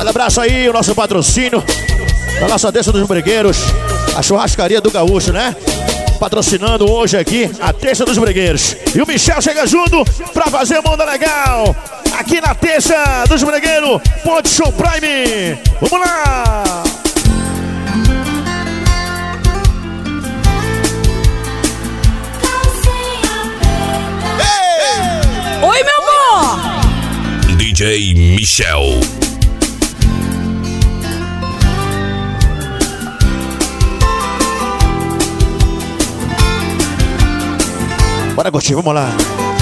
Manda abraço aí, o nosso patrocínio da nossa Terça dos Bregueiros, a churrascaria do Gaúcho, né? Patrocinando hoje aqui a Terça dos Bregueiros. E o Michel chega junto pra fazer Manda Legal aqui na Terça dos Bregueiros, Ponte Show Prime. Vamos lá! Oi, meu amor! DJ Michel. Bora curtir, vamos lá.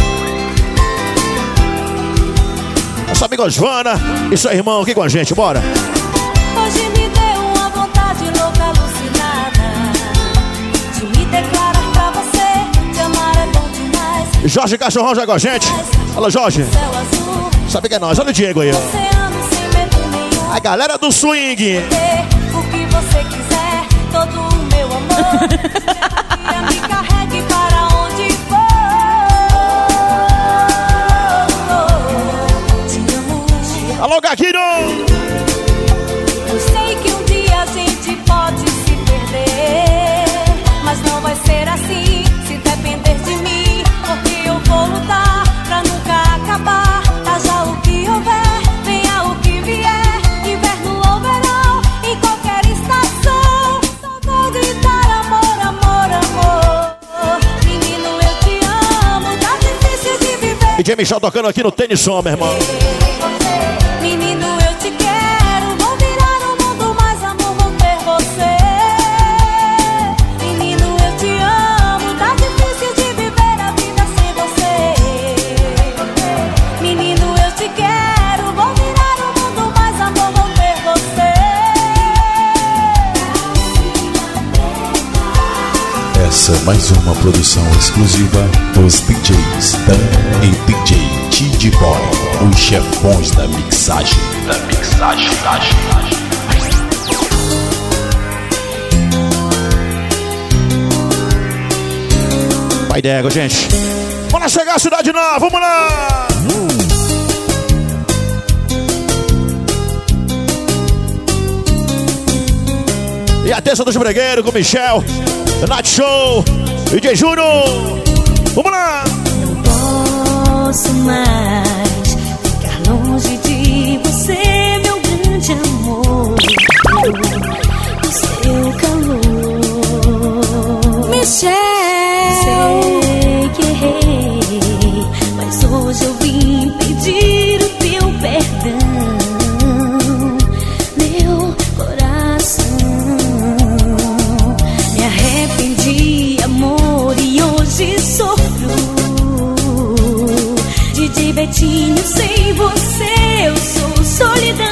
Nossa amiga Osvana e seu irmão aqui com a gente, bora. Hoje me deu uma vontade louca, alucinada, de me declarar pra você, te amar é bom demais. Jorge Cachorrão já com a gente. Fala, Jorge. Céu azul, Sabe que é nós, olha o Diego aí, ó. oceano sem medo nenhum. A galera do swing. O que você quiser, todo o meu amor. Me carregue para onde for. Te amo. Alô, Gaquino! Eu sei que um dia a gente pode se perder, mas não vai ser assim se depender de mim, porque eu vou lutar pra nunca acabar. Haja o que houver, venha o que vier, inverno ou verão, em qualquer estação, só vou gritar amor, amor, amor. Menino, eu te amo, tá difícil de viver. DJ Michel tocando aqui no Tênis Som, meu irmão. Menino, eu te quero, vou virar o mundo, mas amor, vou ter você. Menino, eu te amo, tá difícil de viver a vida sem você. Menino, eu te quero, vou virar o mundo, mas amor, vou ter você. Essa é mais uma produção exclusiva dos DJs Dan e DJ Tid Boy, os chefões da mixagem. Vai d'égua, gente. Bora chegar à Cidade Nova, vamos lá! E a Terça dos Bregueiros com Michel, Night Show, DJ Júnior. Vamos lá! Não posso mais ficar longe de você, meu grande amor. O seu calor, Michel. Sei que errei, mas hoje eu vim pedir o teu perdão. Meu coração, me arrependi, amor, e hoje sofro. Didi Betinho, sem você eu sou solidão.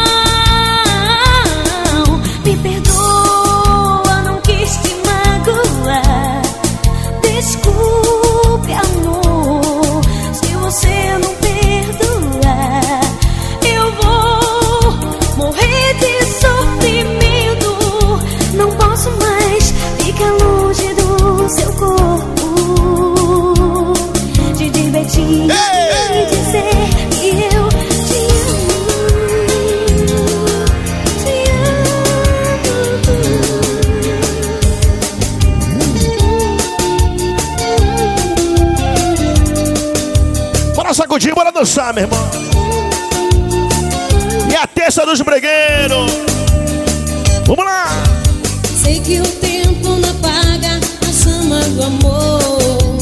Me perdoa, não quis te magoar. Desculpe, amor, se você não perdoar, eu vou morrer de sofrimento. Não posso mais ficar longe do seu corpo. De divertir e dizer que eu te amo. Te Bora sacudir, bora dançar, meu irmão. E a Terça dos Bregueiros. Vamos lá! Sei que o tempo não apaga a chama do amor,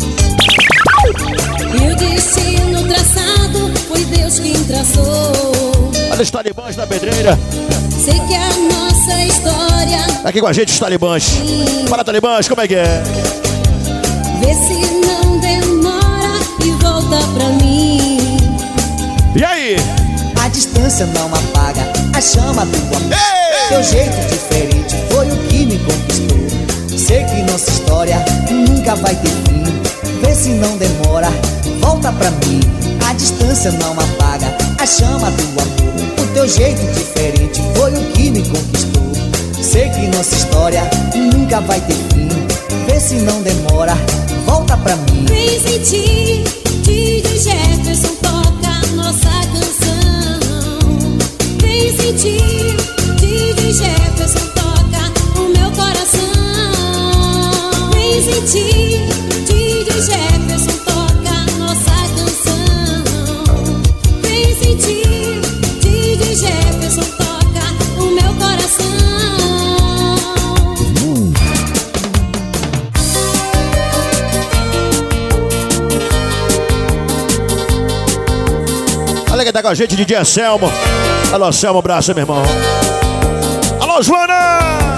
e o destino traçado foi Deus quem traçou. Olha os talibãs da pedreira. Sei que a nossa história Tá aqui com a gente os talibãs. Fala, talibãs, como é que é? vê se não demora e volta pra mim. E aí? A distância não apaga a chama do amor. Teu jeito diferente foi o que me conquistou. Sei que nossa história nunca vai ter fim. Vê se não demora, volta pra mim. A distância não apaga a chama do amor. O teu jeito diferente foi o que me conquistou. Sei que nossa história nunca vai ter fim. Vê se não demora, volta pra mim. Vem sentir, DJ Jefferson toca nossa canção. Vem sentir, DJ Jefferson toca o meu coração. Vem sentir, DJ Jefferson toca nossa canção. Vem sentir, DJ Jefferson toca o meu coração. Olha quem tá com a gente, DJ Anselmo. Alô, Anselmo, abraço, meu irmão. Alô, Joana!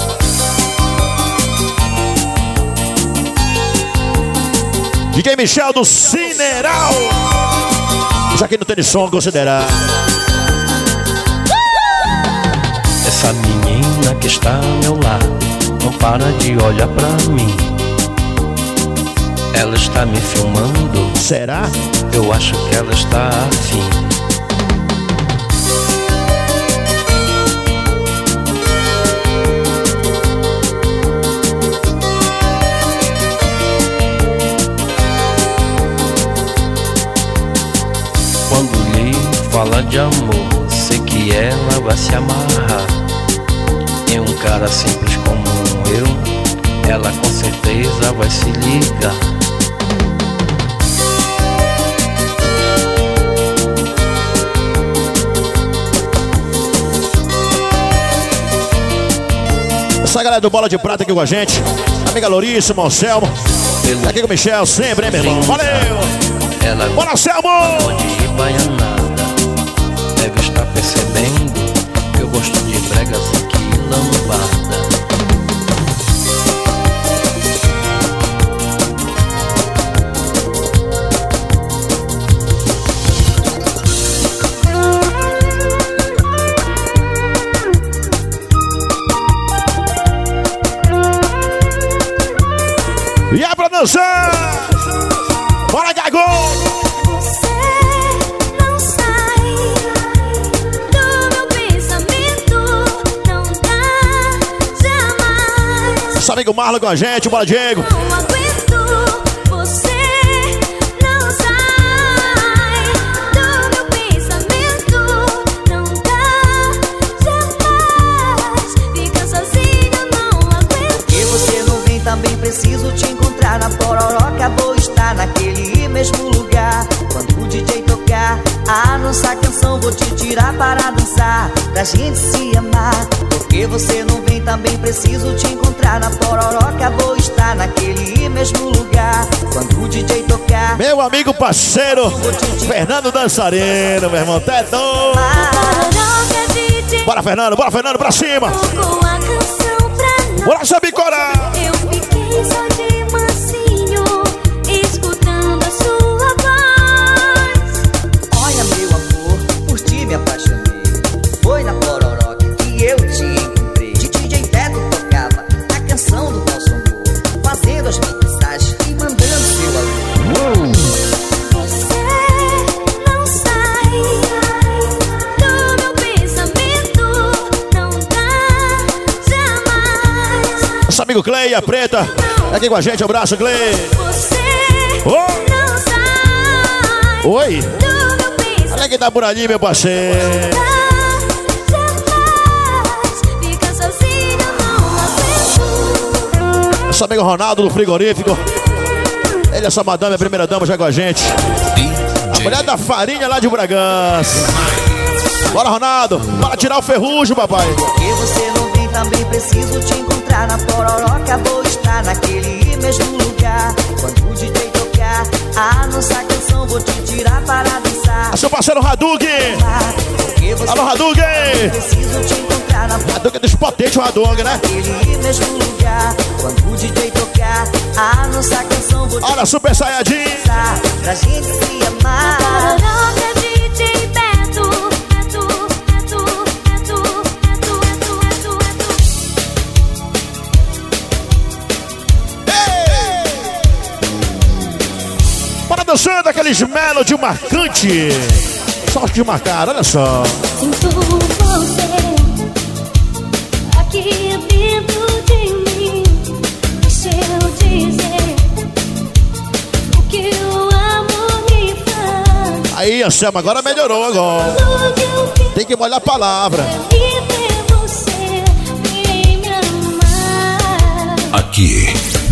DJ Michel do Cineral. Já que não tem som, considerar. Essa menina que está ao meu lado não para de olhar pra mim. Ela está me filmando. Será? Eu acho que ela está afim. Quando lhe fala de amor, sei que ela vai se amarrar em um cara simples como eu. Ela com certeza vai se ligar. Essa galera do Bola de Prata aqui com a gente. Amiga Louríssima, Anselmo. Aqui com o Michel, sempre, hein, meu irmão? Valeu! Ela bora, Anselmo! pode ir baianada. Deve estar percebendo que eu gosto de brega, assim que lambada. E é pra dançar! Bora, Gago! Você não sai do meu pensamento, não dá jamais. Nosso amigo Marlon com a gente, bora, Diego! Não aguento, você não sai do meu pensamento, não dá jamais. Fica sozinho, não aguento. Porque você não vem, também preciso te encontrar na Pororoca. Vou estar naquele mesmo lugar. Quando o DJ tocar a nossa canção, vou te tirar para dançar, pra gente se amar. Porque você não vem, também preciso te encontrar na Pororoca. Vou estar naquele mesmo lugar. Quando o DJ tocar, meu amigo parceiro Fernando Dançarino, meu irmão, tá doido. Pororoca, DJ, Bora, Fernando, pra cima! tocou a canção pra nós. Bora, Sabicorá! Eu fiquei só de mansinho, escutando a sua voz. olha meu amor, por ti me apaixonei. Foi na Pororoca que eu te encontrei. DJ Beto tocava a canção do nosso amor, fazendo as mensagens e mandando seu alô. Você não sai do meu pensamento, não dá jamais. Nosso amigo Clay, a preta, tá aqui com a gente, abraço, Clay! Você Oh. não sai Oi! do meu pensamento, Olha quem tá por ali, meu parceiro! não dá jamais. Fica sozinho, não aguento. Nosso amigo Ronaldo do frigorífico. Ele é sua madame, a primeira dama já com a gente. A mulher da farinha lá de Bragança. Bora, Ronaldo! Bora tirar o ferrugem, papai! Porque você não vem, também preciso te encontrar na Pororoca. Vou estar naquele mesmo lugar. Quando o DJ tocar a nossa canção, vou te tirar para dançar. A seu parceiro Hadug! Porque você Alô, Hadug! preciso te encontrar na Hadug é dos potentes, o Hadug, né? naquele mesmo lugar. Quando o DJ tocar a nossa canção, vou te Olha, Super Saiyajin! dançar, pra gente se amar. Pororoca, DJ Beto, Beto, Beto, Beto, Beto, Beto, Beto, Beto. Bora dançando aqueles melody marcante! Só que marcaram, olha só! Sinto você aqui dentro de mim. Deixa eu dizer o que o amor me faz. Aí, Anselmo, agora melhorou agora! Tudo que eu fiz Tem que molhar a palavra. E ver você me amar. Aqui.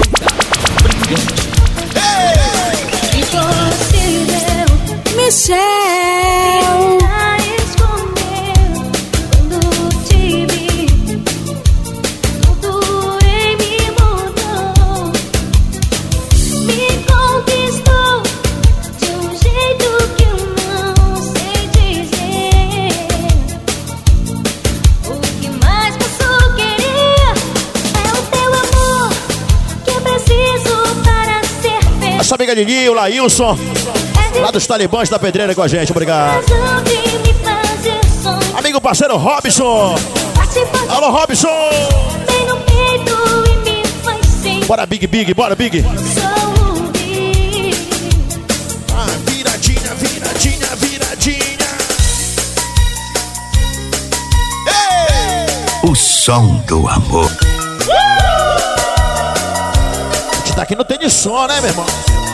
Impossível. Michel. Tentar esconder quando te vi. Tudo em mim mudou. Me conquistou de um jeito que eu não sei dizer. O que mais posso querer é o teu amor que eu preciso para ser feliz. Nossa amiga Lili, o Laílson, lá dos Talibãs da Pedreira com a gente, obrigado. Razão de me fazer sonhar. Amigo parceiro Robson. Alô, Robson. Vem no peito e me faz sentir. Bora, Big, bora, Big. Sorrir. Ah, viradinha, viradinha, viradinha. O som do amor. A gente tá aqui no Tem de Som, né, meu irmão?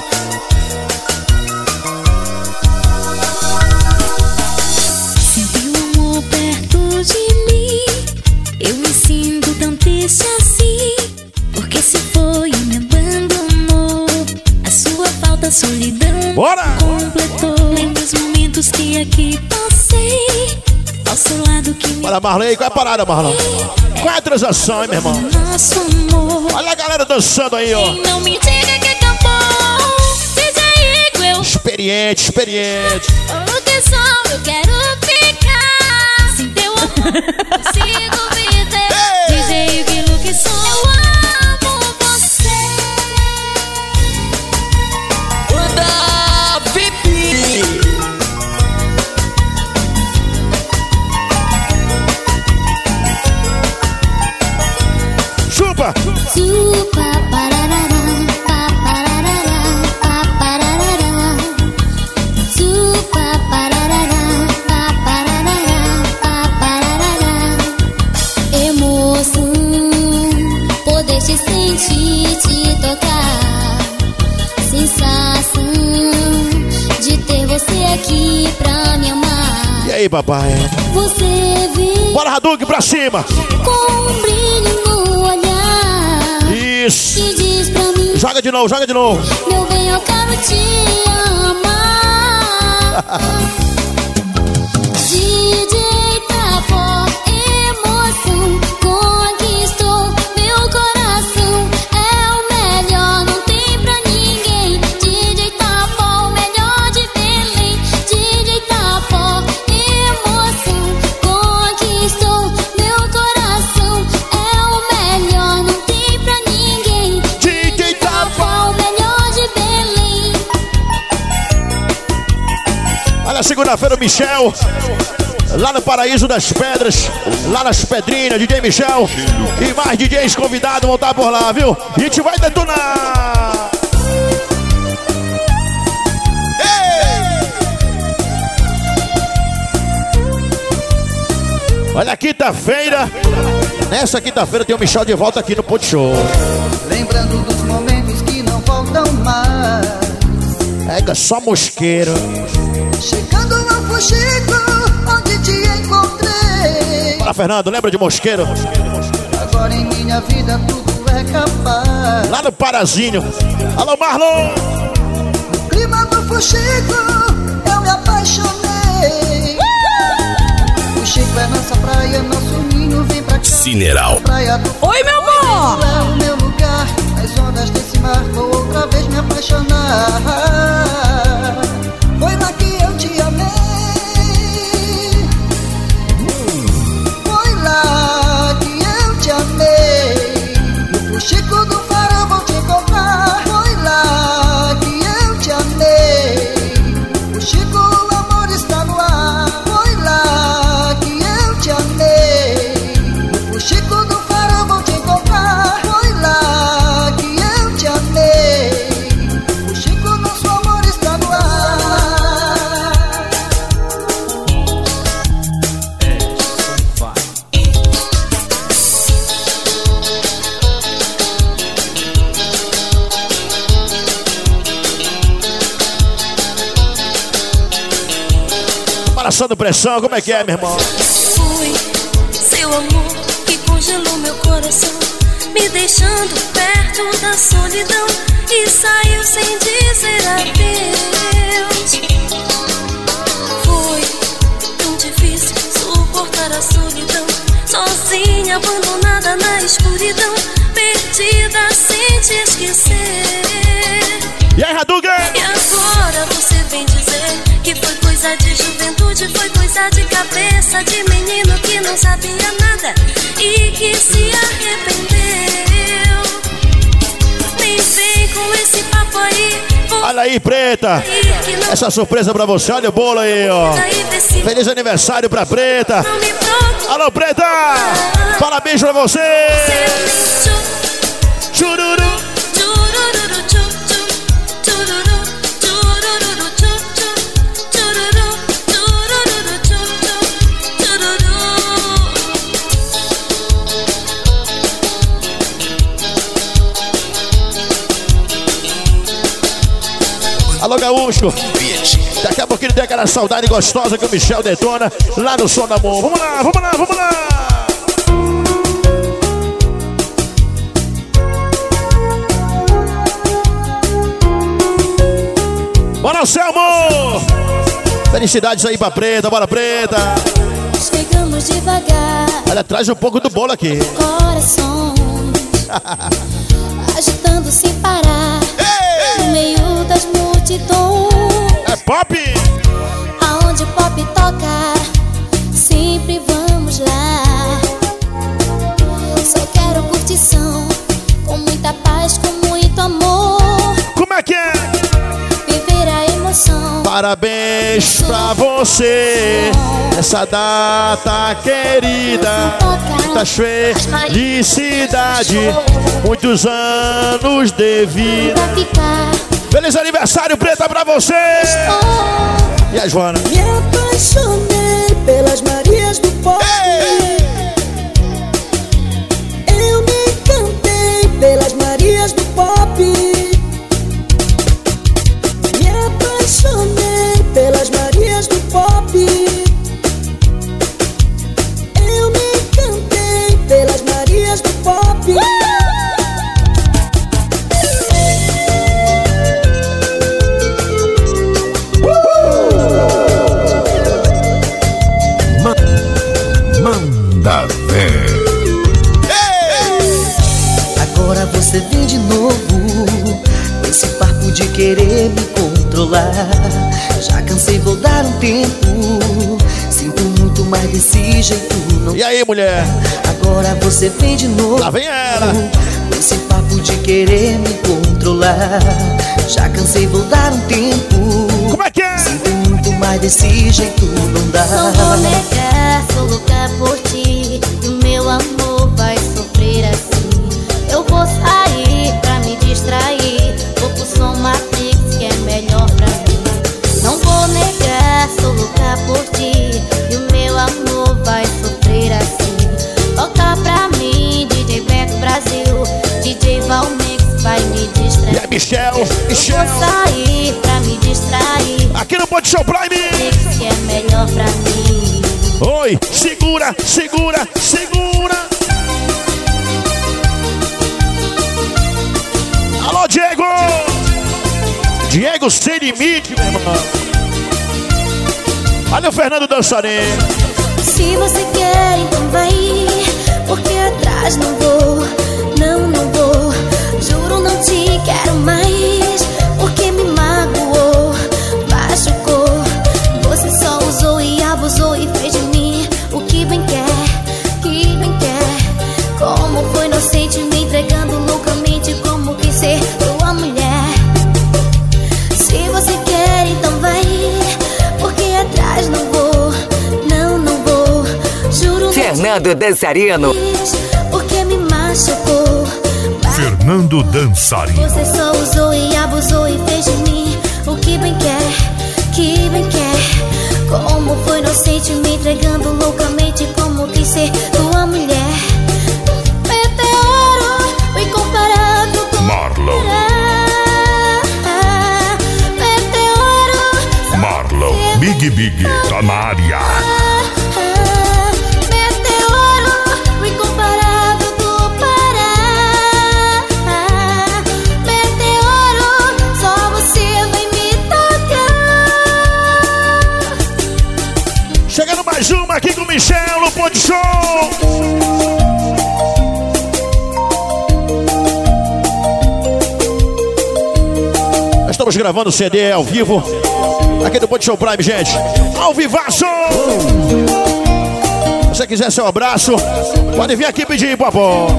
Senti o amor perto de mim. Eu me sinto tão triste assim. Porque se foi e me abandonou. A sua falta, a solidão Bora! completou. Lembro os momentos que aqui passei. Ao seu lado que me Bora, Marley, qual é a parada, Marlon? Qual é a transação, hein, meu irmão? nosso amor. Olha a galera dançando aí, ó. E não me diga que acabou. DJ Igor, eu Experiente. Louqueção, eu quero ficar. Sem teu amor, não consigo viver. DJ Igor, louqueção, eu amo você. Manda pipi. Chupa! Supa, pararará, papararará, papararará. Supa, pararará, papararará, papararará. Emoção, poder te sentir, te tocar. Sensação de ter você aqui pra me amar. E aí, papai? Você vem Bora, Hadouken, pra cima! com um brilho no olhar. Isso! E diz pra mim, Joga de novo. meu bem, eu quero te amar. DJ Tapó, emoção, conquistou meu coração. É o melhor, não tem pra ninguém. DJ Tapó, o melhor de Belém. DJ Tapó, emoção, conquistou meu coração. É o melhor, não tem pra ninguém. DJ Tapó. O melhor de Belém. Olha, segunda-feira o Michel, lá no Paraíso das Pedras, lá nas Pedrinhas, DJ Michel e mais DJs convidados vão estar por lá, viu? E a gente vai detonar! Olha, quinta-feira, nessa quinta-feira tem o Michel de volta aqui no Ponte Show. Lembrando dos momentos que não voltam mais. Pega só mosqueiro. Chegando ao Fuxico, onde te encontrei. Fala, Fernando, lembra de mosqueiro? Agora em minha vida tudo é capaz. Lá no Parazinho. Alô, Marlon! No clima do Fuxico, eu me apaixonei. Fuxico é nossa praia, nosso ninho, vem pra cá. Cineral. Praia do Oi, meu amor. é o meu lugar. As ondas desse mar, vou outra vez me apaixonar. Foi lá que eu te amei. Foi lá que eu te amei. No Fuxico do Farol vou te encontrar. Foi lá que eu te amei. No Fuxico o amor está no ar. Foi lá que eu te amei. No Fuxico do Farol vou te encontrar. Foi lá que eu te amei. No Fuxico nosso amor está Passando pressão, como é que é, meu irmão? Fui seu amor que congelou meu coração, me deixando perto da solidão, e saiu sem dizer adeus. Foi tão difícil suportar a solidão, sozinha, abandonada na escuridão, perdida sem te esquecer. E aí, Raduga? E agora você vem dizer que foi coisa de juventude, foi coisa de cabeça de menino que não sabia nada e que se arrependeu. Nem vem com esse papo aí. Olha aí, Preta. Essa surpresa pra você, olha o bolo aí, ó. Feliz aniversário pra Preta. Alô, Preta. Parabéns pra você. Chururu. Alô, Gaúcho. Daqui a pouquinho tem aquela saudade gostosa que o Michel detona lá no Som do Amor. Vamos lá, vamos lá, vamos lá. Bora, Selmo! Felicidades aí pra Preta, bora, Preta! Chegamos devagar. Olha, traz um pouco do bolo aqui. Corações agitando sem parar. Ei! No meio das multidões. É pop! Aonde o pop toca, sempre vamos lá. Só quero curtição, com muita paz, com muito amor. Como é que é? Viver a emoção. Parabéns pra você nessa data querida. Muitas felicidade, muitos anos de vida. Feliz aniversário, Preta, pra você! E a Joana? Me apaixonei pelas Marias do Pop. Eu me encantei pelas Marias do Pop. Me apaixonei pelas Marias do Pop. Eu me encantei pelas Marias do Pop. Manda ver. Agora você vem de novo, esse papo de querer me controlar. Já cansei, vou dar um tempo. Sinto muito mais desse jeito, não. E aí, mulher? Agora você vem de novo. Lá vem ela. Esse papo de querer me controlar. Já cansei, vou dar um tempo. Como é que é? Sinto muito mais desse jeito, não dá. Não vou negar, sou louca por ti, e o meu amor vai sofrer assim. Eu vou sair pra me distrair, vou pro som Matrix que é melhor pra mim. Não vou negar, sou louca por ti, e o meu amor vai sofrer assim. Toca pra mim, DJ Beto Brasil, DJ Valmix vai me distrair. E aí, Michel? Eu vou sair pra me distrair, aqui no Pode Show Prime. que é melhor pra mim. Oi, segura, segura, segura. Alô, Diego! Diego sem limite, meu irmão. Olha o Fernando dançarino. Se você quer, então vai, porque atrás não vou, não vou. Juro, não te quero mais, porque me magoou, machucou. Você só usou e abusou e fez de mim o que bem quer, que bem quer. Como foi inocente, me entregando loucamente, como quis ser tua mulher. Se você quer, então vai, porque atrás não vou, não vou. Juro, Fernando Dançarino. porque me machucou. Fernando Dançarino. Você só usou e abusou e fez de mim o que bem quer, que bem quer. Como foi inocente, me entregando loucamente, como quis ser tua mulher. Meteoro, o incomparável com Marlon. Meteoro, Marlon Big Big Big tá na área. Meteoro, o incomparável do Pará. Meteoro, só você vai me tocar. Chegando mais uma aqui com o Michel no Ponte Show. Estamos gravando o CD ao vivo aqui do Ponte Show Prime, gente. Ao vivaço! Se você quiser seu abraço, pode vir aqui pedir, papo.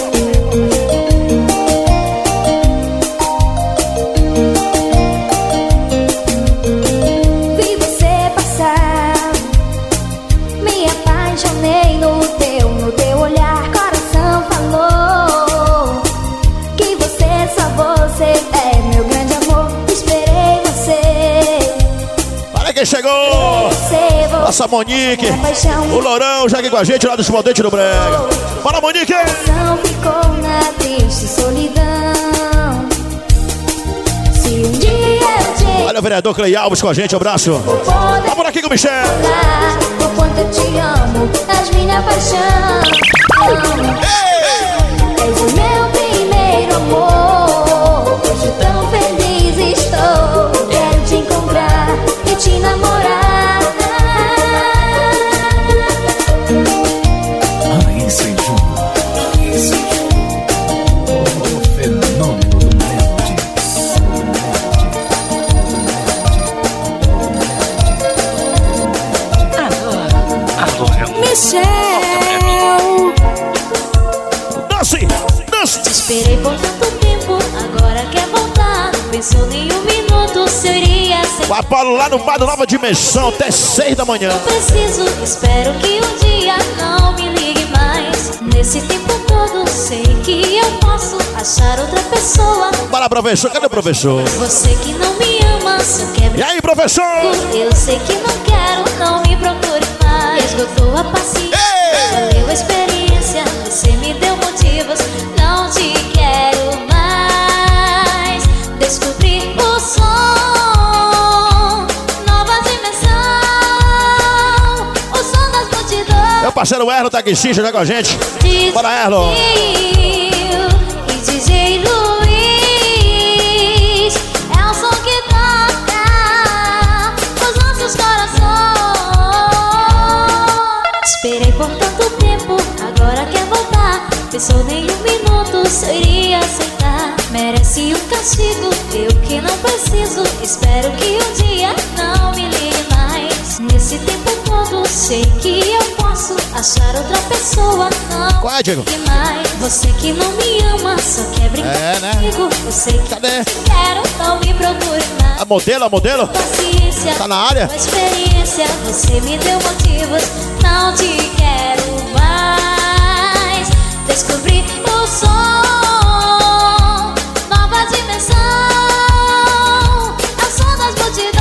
Vi você passar, me apaixonei no teu olhar. Coração falou que você, só você é meu grande amor. Esperei você. Olha quem chegou! Nossa Monique, o Lourão já aqui com a gente lá dos Potentes do Brega. Fala, Monique! Não ficou na triste solidão. Se um dia eu te Olha o vereador Clay Alves com a gente, abraço. Vamos por aqui com o Michel. falar o quanto eu te amo, és minha paixão. És o meu primeiro amor. Hoje tão feliz estou. Quero te encontrar e te namorar. Raíssa e Júnior. O fenômeno do Melody. Michel. Dance, dance. Te esperei por tanto tempo, agora quer voltar. Pensou nem um minuto, seria sem. O Apolo lá no bar do Nova Dimensão até 6 da manhã. Não preciso, espero que um dia não me ligue mais. Nesse tempo todo, sei que eu posso achar outra pessoa. Fala, professor, cadê o professor? Você que não me ama, só quer E aí, professor? eu sei que não quero, não me procure mais. Esgotou a paciência, valeu a experiência. Você me deu motivos, não te quero mais. Descobri o som, nova dimensão. O som das multidões. Meu parceiro Erlo tá aqui, já com a gente. Bora, Erlo. E DJ Luiz é o som que toca os nossos corações. Esperei por tanto tempo, agora quer voltar. Pensou nem um minuto, seria aceitar. Merece um castigo, eu que não preciso. Espero que um dia não me ligue mais. Nesse tempo todo, sei que eu posso achar outra pessoa. Não Qual é, Diego? me ligue mais. Você que não me ama, só quer brincar né? comigo. Eu sei que Cadê? quero, não me procure mais. A modelo, a modelo? Paciência, Tá na área? com experiência, você me deu motivos, não te quero mais. Descobri o som, nova dimensão. É o som das multidões.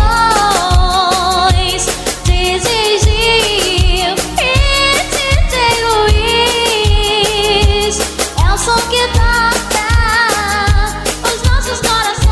DJ Gil e DJ Luiz. É o som que toca os nossos corações.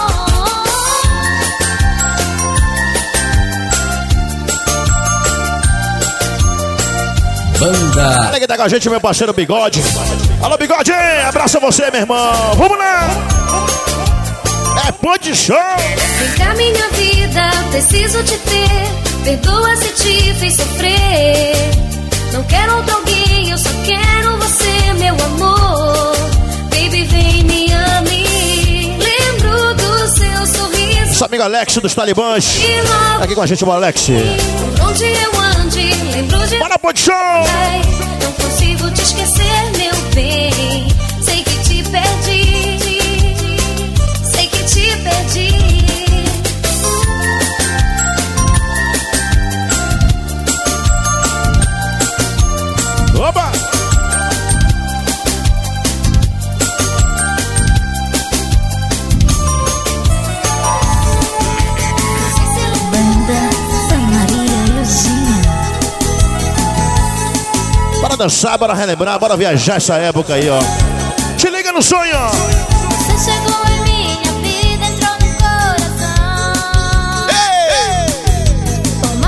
Banda Olha quem tá com a gente, meu parceiro Bigode. Alô, Bigode, abraça você, meu irmão. Vamos lá. É Ponte Show. Vem cá, minha vida, preciso te ter. Perdoa se te fiz sofrer. Não quero outro alguém, eu só quero você, meu amor. Baby, vem, me ame. Lembro do seu sorriso. Nosso amigo Alex dos Talibãs. E logo Tá aqui com a gente, o Alex. onde eu ande, lembro de Bora, Ponte Show. Não consigo te esquecer, meu bem. Sei que te perdi. Sei que te perdi. Opa! Banda Ana Maria Euzinha. Bora dançar, bora relembrar, bora viajar essa época aí, ó. Te liga no sonho. Você chegou em minha vida, entrou no coração.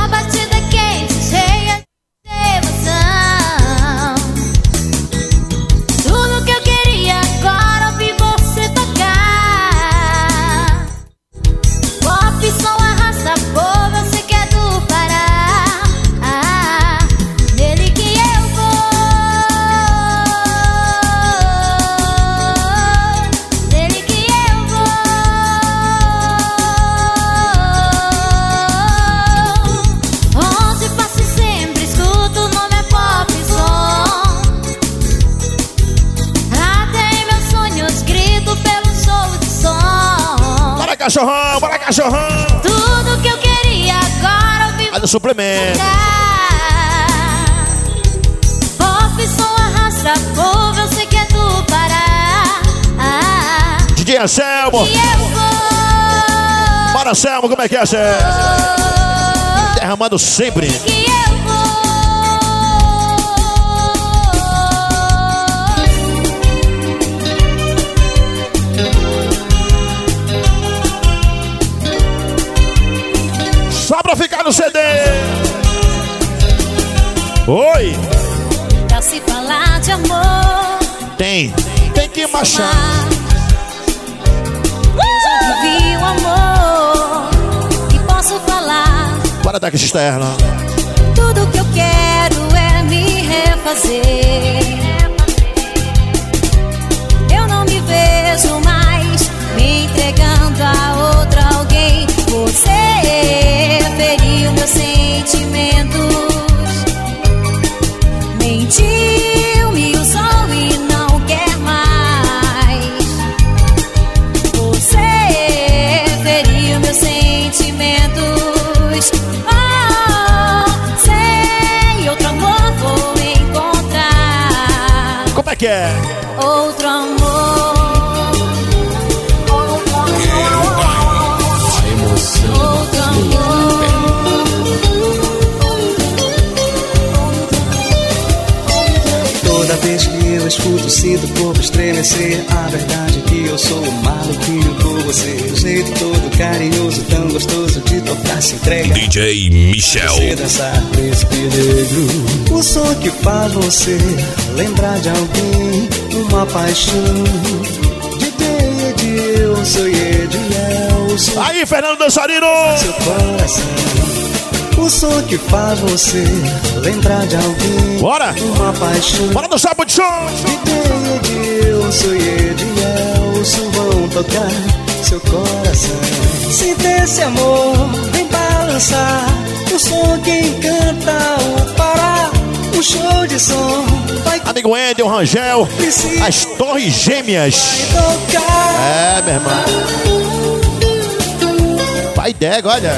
cachorrão, bora cachorrão. Tudo que eu queria agora eu vivo. Olha o suplemento. Pop, som, arrasta, povo, eu sei que é do Pará. DJ Anselmo. E eu vou. Bora, Anselmo, como é que é, Anselmo? Derramando sempre. Que eu vou. Só pra ficar no CD. Oi. Pra se falar de amor, Tem que marchar. eu já vivi o amor e posso falar. Bora dar que externa. Tudo que eu quero é me refazer. Eu não me vejo mais me entregando a outra alguém. Você feriu meus sentimentos, mentiu, me usou e não quer mais. Você feriu meus sentimentos. Sei, outro amor vou encontrar. Como é que é? Outro amor. Outro amor. Toda vez que eu escuto, sinto o corpo estremecer. A verdade é que eu sou um maluquinho por você. O jeito todo carinhoso, tão gostoso de tocar, se entrega. DJ Michel. Você dançar príncipe negro. O som que faz você lembrar de alguém, uma paixão. De eu sou Ediel. Aí, Fernando Dançarino. Seu coração. O som que faz você lembrar de alguém, Bora. uma paixão. Bora do Sábado de Som. De eu sou Ediel. Vão tocar seu coração. Sinta esse amor, vem balançar. O som que encanta o Pará. Um show de som vai Amigo Wendel, Rangel, as Torres Gêmeas. tocar. É, meu irmão. Pai Dego, olha.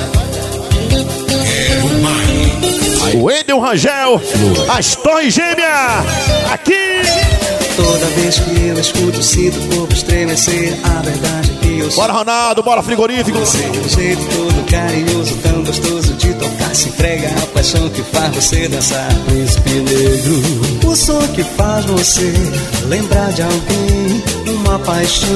Wendel, Rangel, as Torres Gêmeas. Aqui. Toda vez que eu escuto, sinto o corpo estremecer. A verdade é que eu sou. Bora, Ronaldo, bora, frigorífico. Você, o jeito todo carinhoso, tão gostoso de tocar, se entrega a paixão que faz você dançar, príncipe negro. O som que faz você lembrar de alguém, uma paixão.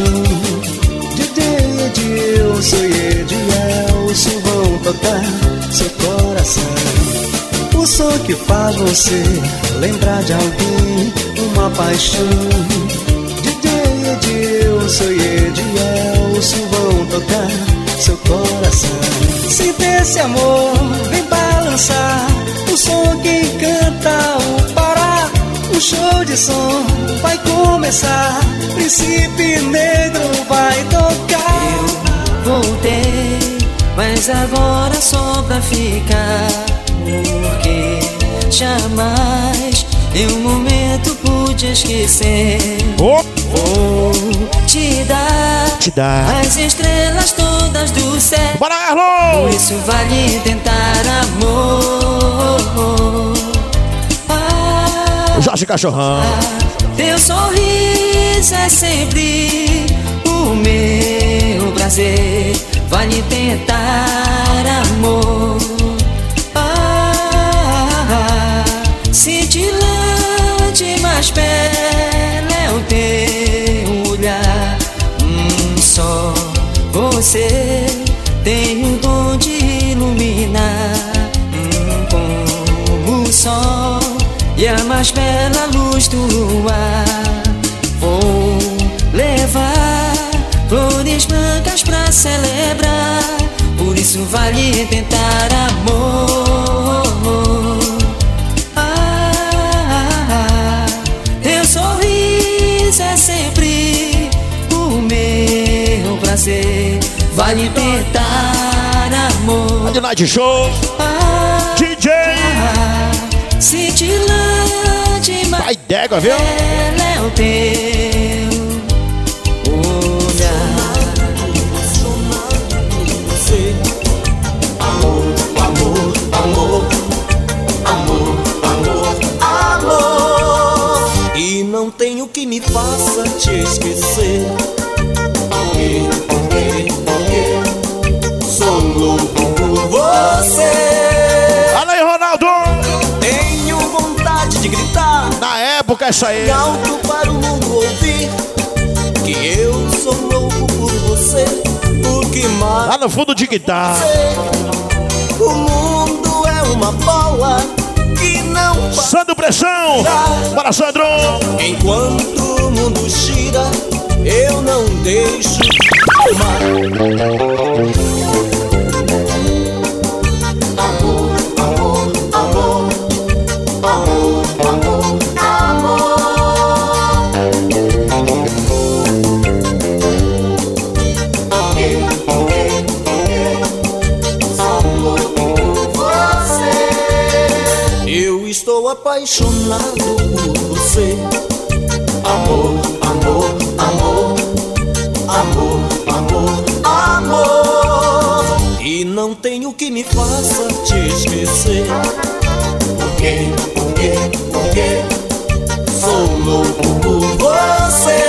De eu sou Ediel, vão tocar seu coração. O som que faz você lembrar de alguém, uma paixão. De eu sou Ediel, vão tocar seu coração. Sinta esse amor, vem balançar. O som que encanta o Pará. Um show de som vai começar. Príncipe negro vai tocar. Eu voltei, mas agora só pra ficar. Porque jamais em um momento pude esquecer. Vou te dar as estrelas todas do céu. Bora, Erlon! Por isso vale tentar amor. Jorge Cachorrão. Teu sorriso é sempre o meu prazer. Vale tentar amor. Cintilante, mas bela é o teu olhar. Só você tem o dom de iluminar, como o sol e a mais bela luz do luar. Vou levar flores brancas pra celebrar. Por isso vale tentar amor. Teu sorriso é sempre o meu prazer. Vale tentar amor. The Night Show. DJ Cintilante, mas Pai Dégua, viu? ela é o teu olhar. tem o que me faça te esquecer. Porque sou louco por você. Fala aí, Ronaldo! Tenho vontade de gritar na época essa aí, alto para o mundo ouvir, que eu sou louco por você. O que mais lá no fundo de guitarra. O mundo é uma bola que não para. Sandro Pressão! Bora, Sandro! Enquanto o mundo gira, eu não deixo de amar. Amor, amor, amor, amor, amor, amor. Sou louco por você. Eu estou apaixonado por você. Amor, amor, amor, amor, amor, amor. E não tem o que me faça te esquecer. Porque sou louco por você.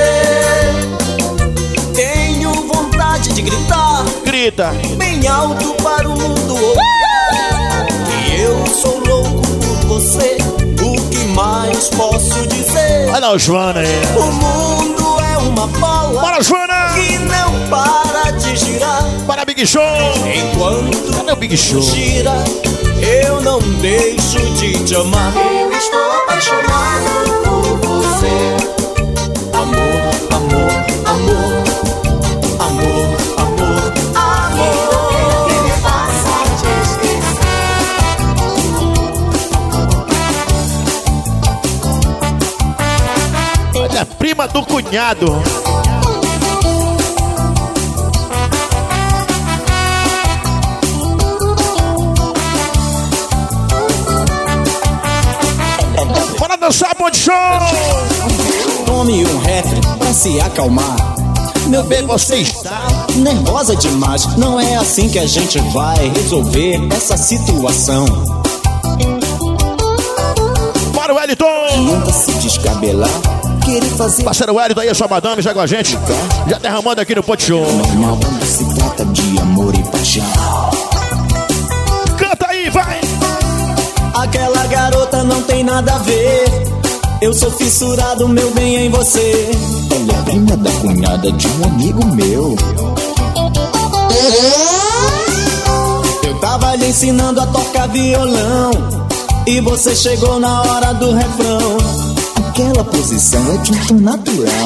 Tenho vontade de gritar, grita bem alto para o mundo ouvir, que eu sou louco por você. O que mais posso dizer? Olha o Joana aí. O mundo é uma bola. Bora, Joana! Que não para de girar. Para, Big Show! Enquanto cadê o Big Show? Gira, eu não deixo de te amar. Eu estou apaixonado por você. Amor, amor, amor, amor, amor, amor. Que me faça te esquecer. Olha a prima do cunhado. Bora dançar, Ponte Show! Tome um refri pra se acalmar. Meu bem, você está nervosa demais. Não é assim que a gente vai resolver essa situação. Bora, Wellington! Nunca se descabelar, querer fazer. Parceiro Wellington aí, a sua madame, já com a gente. Já derramando aqui no Ponte Show. Normal quando se trata de amor e paixão. Canta aí, vai! Aquela garota não tem nada a ver. Eu sou fissurado, meu bem, em você. Ela é prima da cunhada de um amigo meu. Eu tava lhe ensinando a tocar violão e você chegou na hora do refrão. Aquela posição é de um tom natural.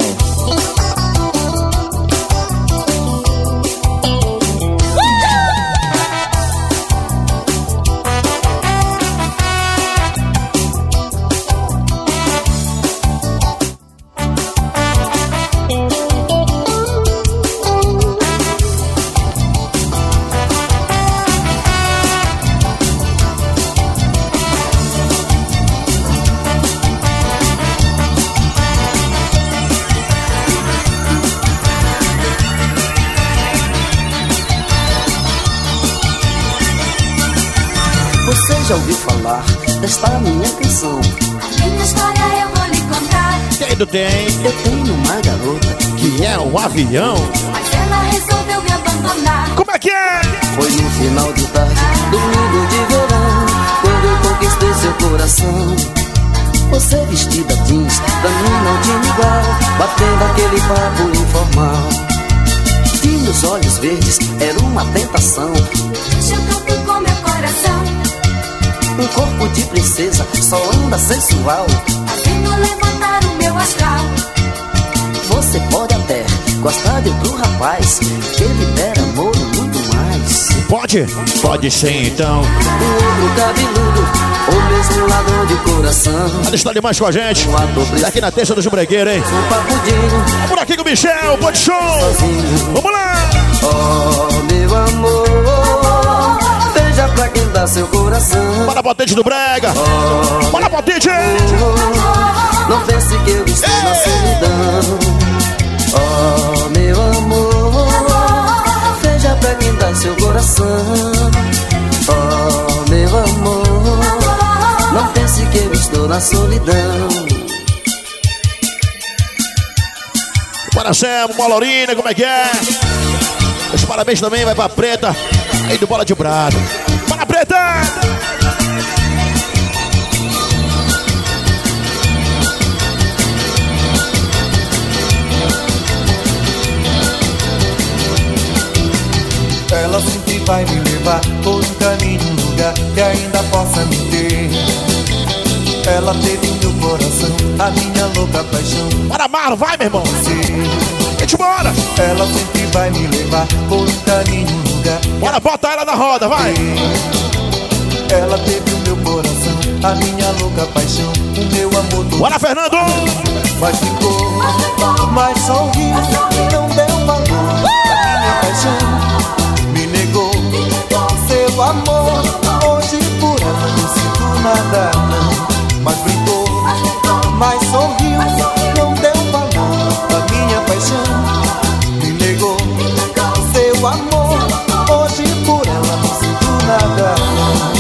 Você já ouviu falar desta minha canção? A minha história eu vou lhe contar. Quem tu tem? Eu tenho uma garota Que é um avião. Mas ela resolveu me abandonar. Como é que é? Foi no final de tarde, domingo de verão, quando eu conquistei seu coração. Você vestida jeans, pra mim não tinha igual, batendo aquele papo informal. E meus olhos verdes era uma tentação. Deixa eu canto com meu coração. Um corpo de princesa, só anda sensual, fazendo levantar o meu astral. Você pode até gostar de outro rapaz, que ele der amor muito mais. Pode? Pode ser então. O outro cabeludo, o mesmo ladrão de coração. Ela está demais com a gente. Aqui na terça dos bregueiros, hein? Um papudinho. É por aqui com o Michel, Ponte Show. Vamos lá! Oh, meu amor, veja pra quem dá seu coração. Bora, potente do brega. Bora, potente! Não pense que eu estou na solidão. Oh, meu amor, veja pra quem dá seu coração. Oh, meu amor, não pense que eu estou na solidão. Para Selma, Molorina, como é que é? Os parabéns também vai pra Preta, aí do Bola de Prata. Para Preta! Ela sempre vai me levar por um caminho, um lugar que ainda possa me ter. Ela teve o meu coração, a minha louca paixão. Bora, Marlon, vai, meu irmão. Gente, bora. Ela sempre vai me levar por um caminho, um lugar. Bora, bota ela na roda, vai. Ela teve o meu coração, a minha louca paixão, o meu amor todo. Bora, Fernando. Mas ficou, mas sorriu, não deu valor. A minha paixão me negou seu amor. Hoje por ela não sinto nada, não. Mas brincou, mas sorriu, não deu valor. A minha paixão me negou seu amor. Hoje por ela não sinto nada, não.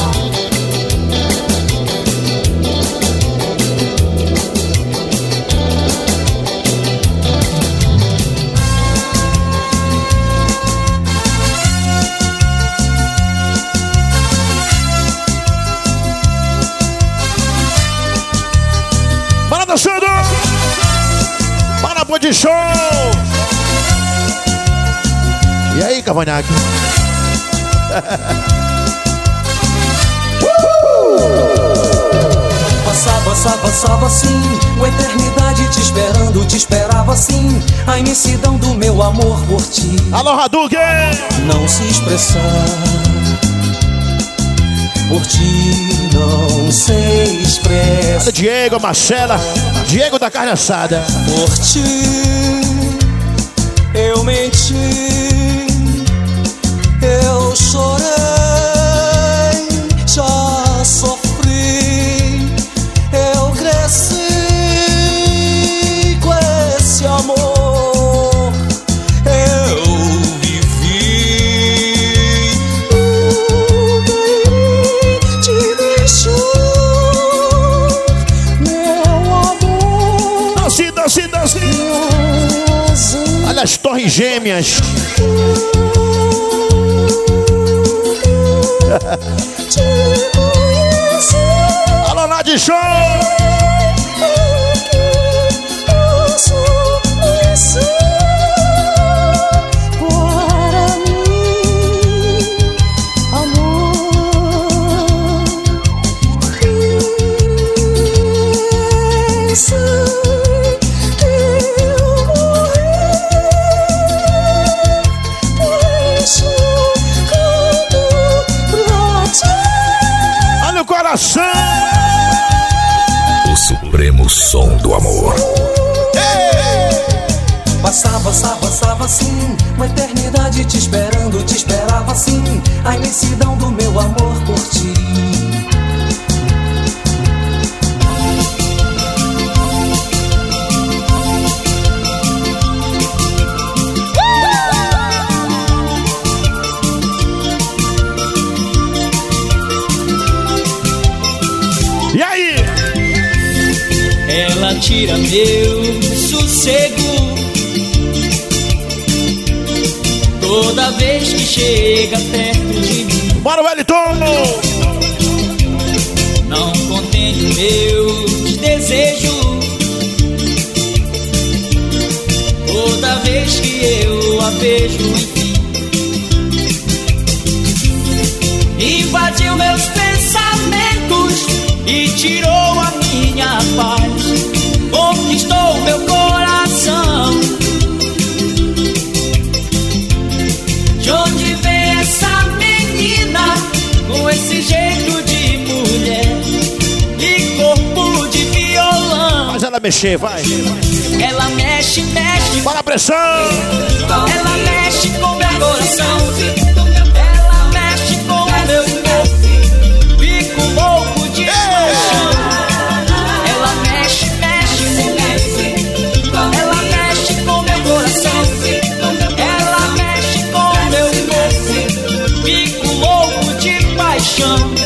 Dançando! Para Bom de Show! E aí, Cavanhaque? Passava assim, uma eternidade te esperando, te esperava assim, a imensidão do meu amor por ti. Alô, Hadouken! Não se expressar, por ti não sei expressar. Diego, Marcela, Diego da carne assada. Por ti eu menti, eu chorei, já sofri, eu cresci com esse amor, eu vivi, te deixou, meu amor. Dança. Olha as torres gêmeas. Alô, lá de show. O supremo som do amor. Passava assim, uma eternidade te esperando, te esperava assim, a imensidão do meu amor por ti. E aí? Ela tira meu sossego toda vez que chega perto de mim. Bora, Wellington! Não contém meus desejos toda vez que eu a vejo, enfim. Invadiu meus pensamentos e tirou a minha paz, conquistou meu coração. De onde vem essa menina com esse jeito de mulher e corpo de violão? Faz ela mexer, vai. Ela mexe, para a pressão. Ela mexe com meu coração. Ela mexe com meu corpo. Fico louco de paixão. Ela mexe comigo. Ela mexe com meu coração. Ela mexe com meu corpo. Fico louco de paixão.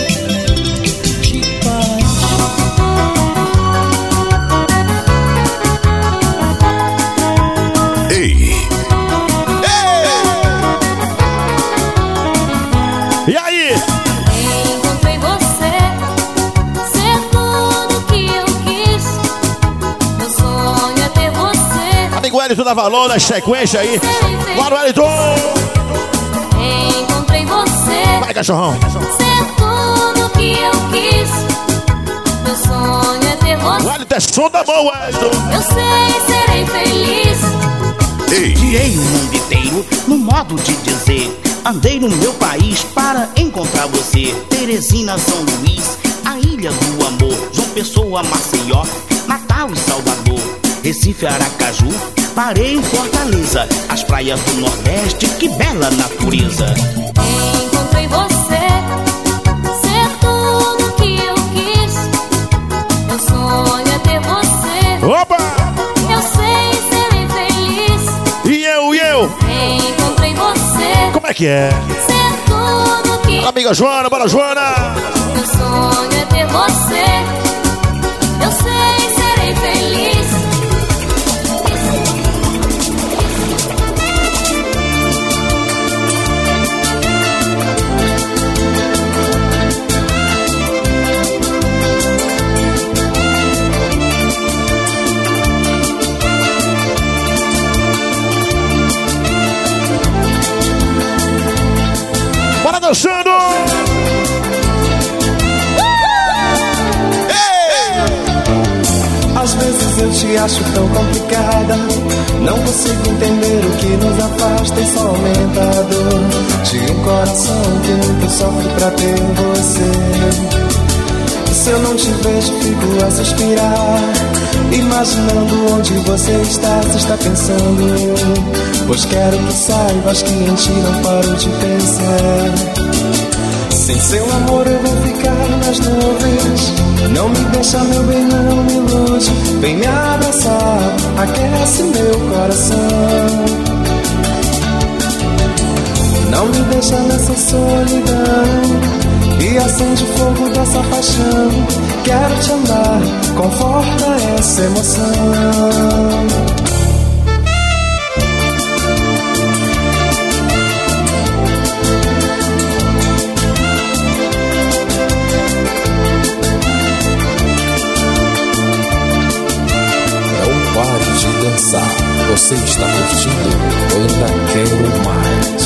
amigo Wellington da Valor, na sequência aí. Bora, Wellington! Encontrei você. Vai, cachorrão. Ser tudo que eu quis. Meu sonho é ter você. Wellington é som da mão, Wellington. Eu sei, serei feliz. Guiei o mundo inteiro no modo de dizer. Andei no meu país para encontrar você. Teresina, São Luís, a Ilha do Amor, João Pessoa, Maceió, Natal e Salvador, Recife, Aracaju, parei em Fortaleza, as praias do Nordeste, que bela natureza. Encontrei você, ser tudo que eu quis. Meu sonho é ter você. Opa! Eu sei, serei feliz. E eu? Encontrei você. Como é que é? Ser tudo que... Amiga Joana, bora Joana! Meu sonho é ter você. Eu sei, serei feliz. Bora dançando! Às vezes eu te acho tão complicada. Não consigo entender o que nos afasta e só aumenta a dor de um coração que muito sofre pra ter você. Se eu não te vejo, fico a suspirar, imaginando onde você está, se está pensando em mim. Pois quero que saibas que em ti não paro de pensar. Sem seu amor eu vou ficar nas nuvens. Não me deixa, meu bem, não me ilude. Vem me abraçar, aquece meu coração. Não me deixa nessa solidão e acende o fogo dessa paixão. Quero te amar, conforta essa emoção. Pare de dançar, você está curtindo, eu ainda quero mais.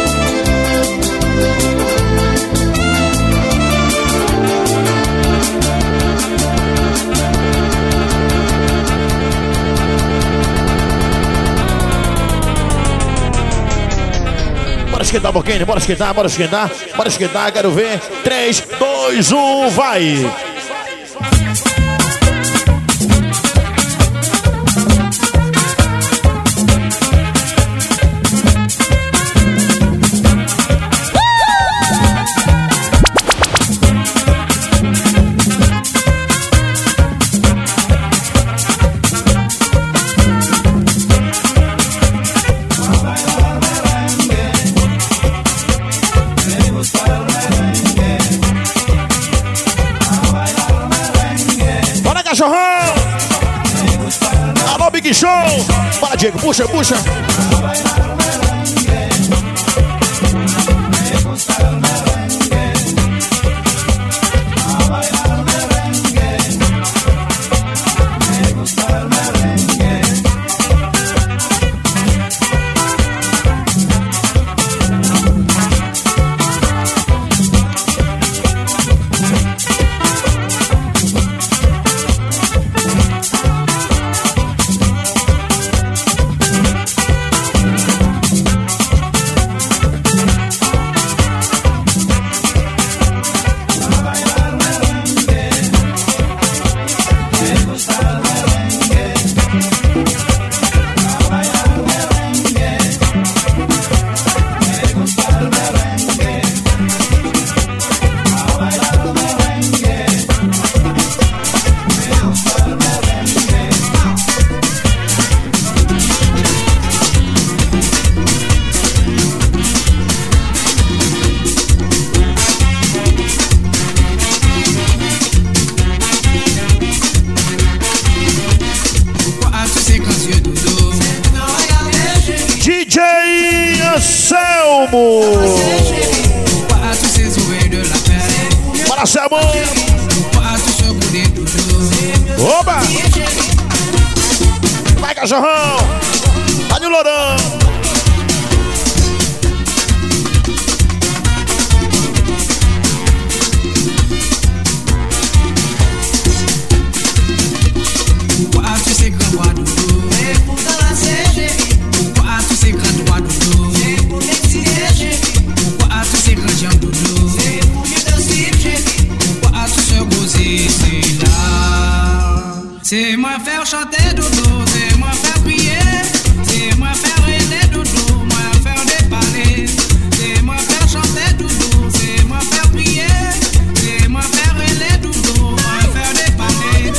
Bora esquentar um pouquinho, bora esquentar, bora esquentar, bora esquentar, quero ver. 3, 2, 1, vai! Cachorrão! Alô, Big Show! Bora, Diego, puxa, puxa! Bora, Selmo! Oba! Vai, cachorrão. Tá no Lourão. Pourquoi tu sais grand doudou? Et pour dans la CG. Pourquoi tu sais grand droit doudou? C'est pour l'exiger. Pourquoi tu sais grand jambes doudou? C'est pour mieux danser chérie. Pourquoi tu sais gozer? C'est là. C'est moi faire chanter doudou. C'est moi faire prier. C'est moi faire rêver doudou. Moi faire déballer. C'est moi faire chanter doudou. C'est moi faire prier. C'est moi faire rêver doudou. Moi faire déballer.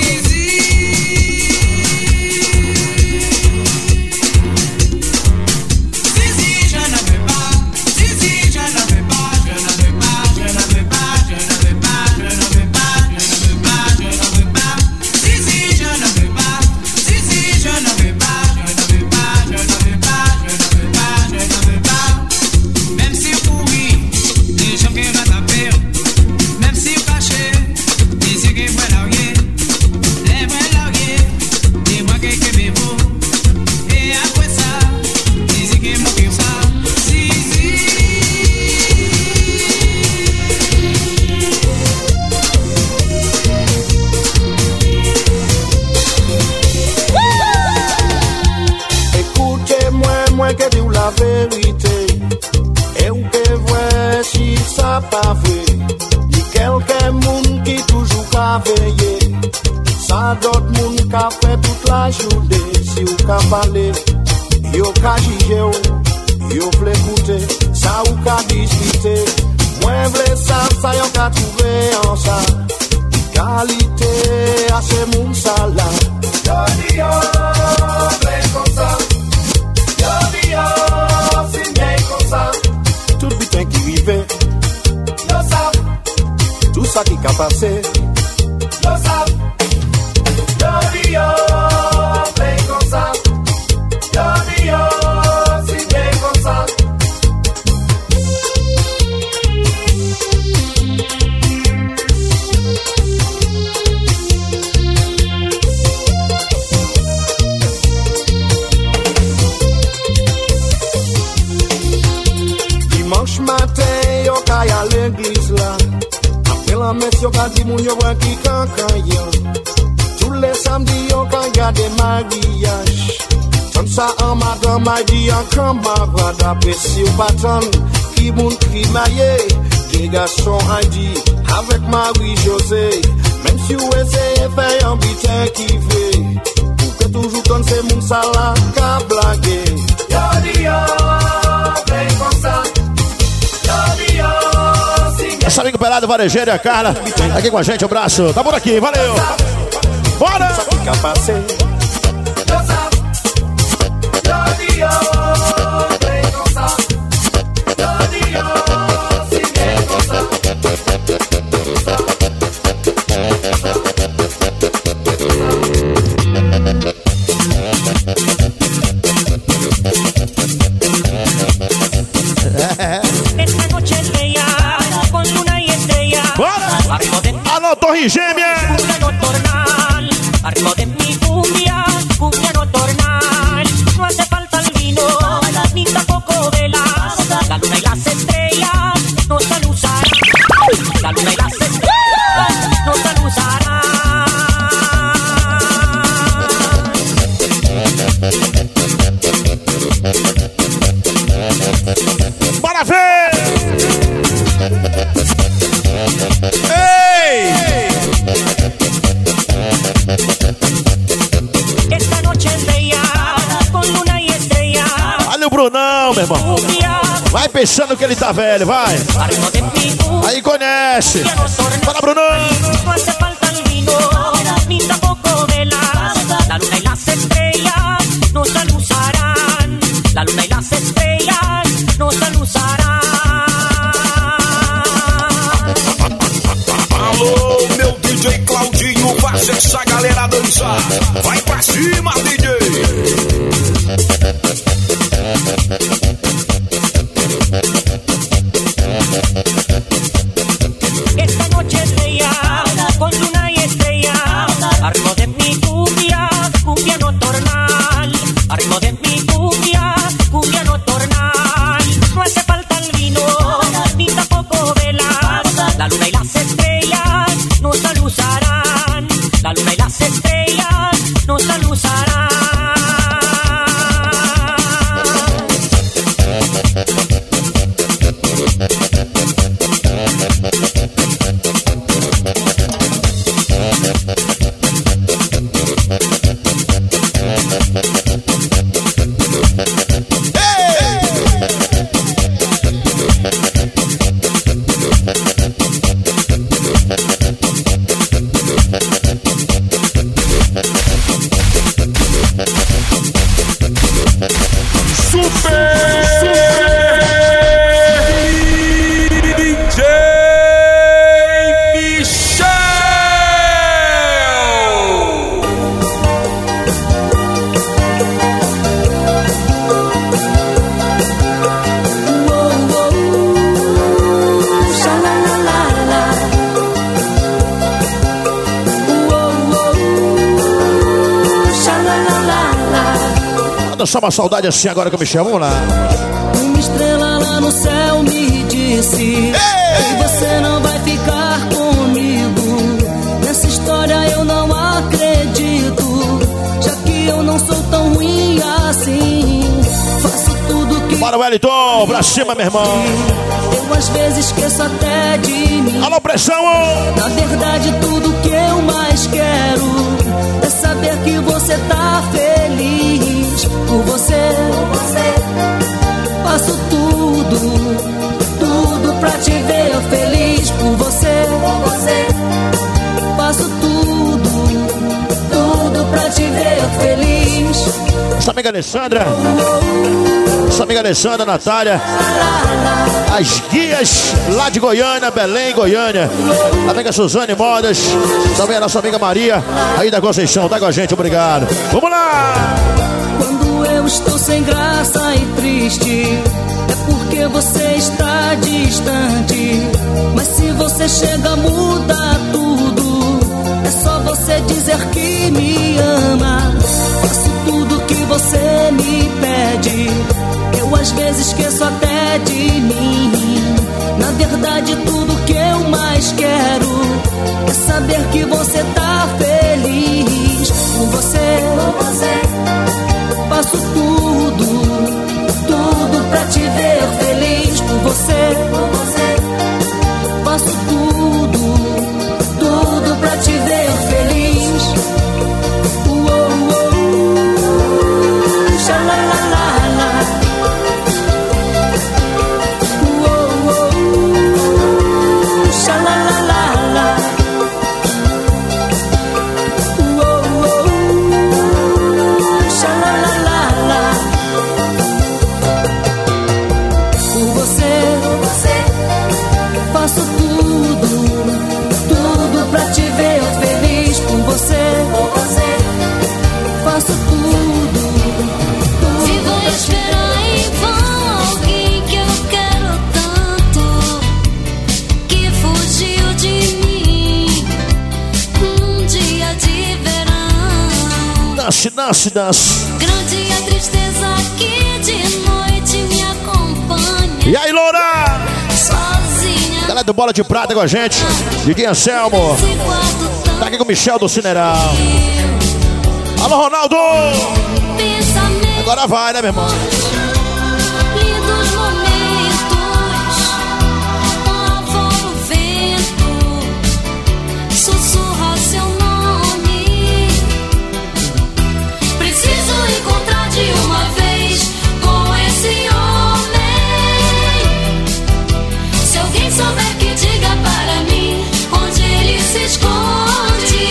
Yo ka jije ou, yo vle koute, sa ou ka disfite. Mwen vle sa yo ka trouve an sa. Kalite a se moun sa la. Yo di yo, vle kon sa. Yo di yo, si mwen kon sa. Tout bitin ki rive, yo sa. Tout sa ki ka pase, yo sa. Yo di yo, vle kon sa. Dimanche matin, yo kay à l'église là. Après la messe, yo ka di moun yo wè ki kankan yo. Tous les samedis, yo ka gade mariage. Comme ça, en madame m'a dit en camarade. Après si ou batan, qui moun qui maille. Des garçons a dit, avec Marie-José. Même si ou essaye faire un bitin qui fait. Ou que toujours quand c'est moun ça la ka blague. Yo di yo, vem comme ça. Yo di yo, si. Nosso amigo Pelado Varejeiro e a Carla aqui com a gente, um abraço. Tá por aqui, valeu. Bora! Alô, Torre Gêmea! Arriba de mi cumbia, cumbia nocturnal. No hace falta el vino, ni tampoco velas. La luna y las estrellas nos alusarán. La luna y las estrellas nos alusarán. Bora ver! ¡Ey! Esta noche es bella, con luna y estrella. Olha o Brunão, meu irmão. Vai pensando que ele tá velho, vai. Aí conhece. Fala, Brunão. No hace falta el vino, ni tampoco velas. La luna y las estrellas nos alusarán. La luna y las estrellas nos alusarán. Alô, meu DJ Claudinho, faz essa galera dançar. Vai pra cima, DJ. Esta noche es bella, con luna y estrella. Arriba de mi cumbia, cumbia nocturnal. Manda só uma saudade assim agora com o Michel, vamos lá. Uma estrela lá no céu me disse que você não vai ficar comigo. Nessa história eu não acredito, já que eu não sou tão ruim assim. Faço tudo que... Bora, Wellington, pra cima, meu irmão. Eu às vezes esqueço até de mim. Alô, pressão! Na verdade tudo que eu mais quero é saber que você tá feliz. Por você, faço tudo pra te ver feliz. Por você, faço tudo pra te ver feliz. Nossa amiga Alessandra, Natália, as guias lá de Goiânia, Belém, Goiânia. A amiga Suzane Modas, também a nossa amiga Maria, aí da Conceição, tá com a gente, obrigado. Vamos lá! Quando eu estou sem graça e triste, é porque você está distante. Mas se você chega, muda tudo. É só você dizer que me ama. Faço tudo que você me pede. Eu às vezes esqueço até de mim. Na verdade tudo que eu mais quero é saber que você tá feliz. Por você, faço tudo pra te ver feliz. Por você, faço tudo pra te ver feliz. Xalalalala. Xalalalala. Xalalalala. Por você, faço tudo pra te ver feliz. Por você, faço tudo. Se vou esperar em vão alguém que eu quero tanto, que fugiu de mim num dia de verão. Nasce. Grande a tristeza que de noite me acompanha. E aí, Loura? Sozinha. Galera do Bola de Prata com a gente. Diguinho Anselmo. Tá aqui com o Michel do Cineral. Alô, Ronaldo. Agora vai, né, meu irmão? Lindos momentos, lá fora o vento sussurra seu nome. Preciso encontrar de uma vez com esse homem. Se alguém souber, que diga para mim onde ele se esconde.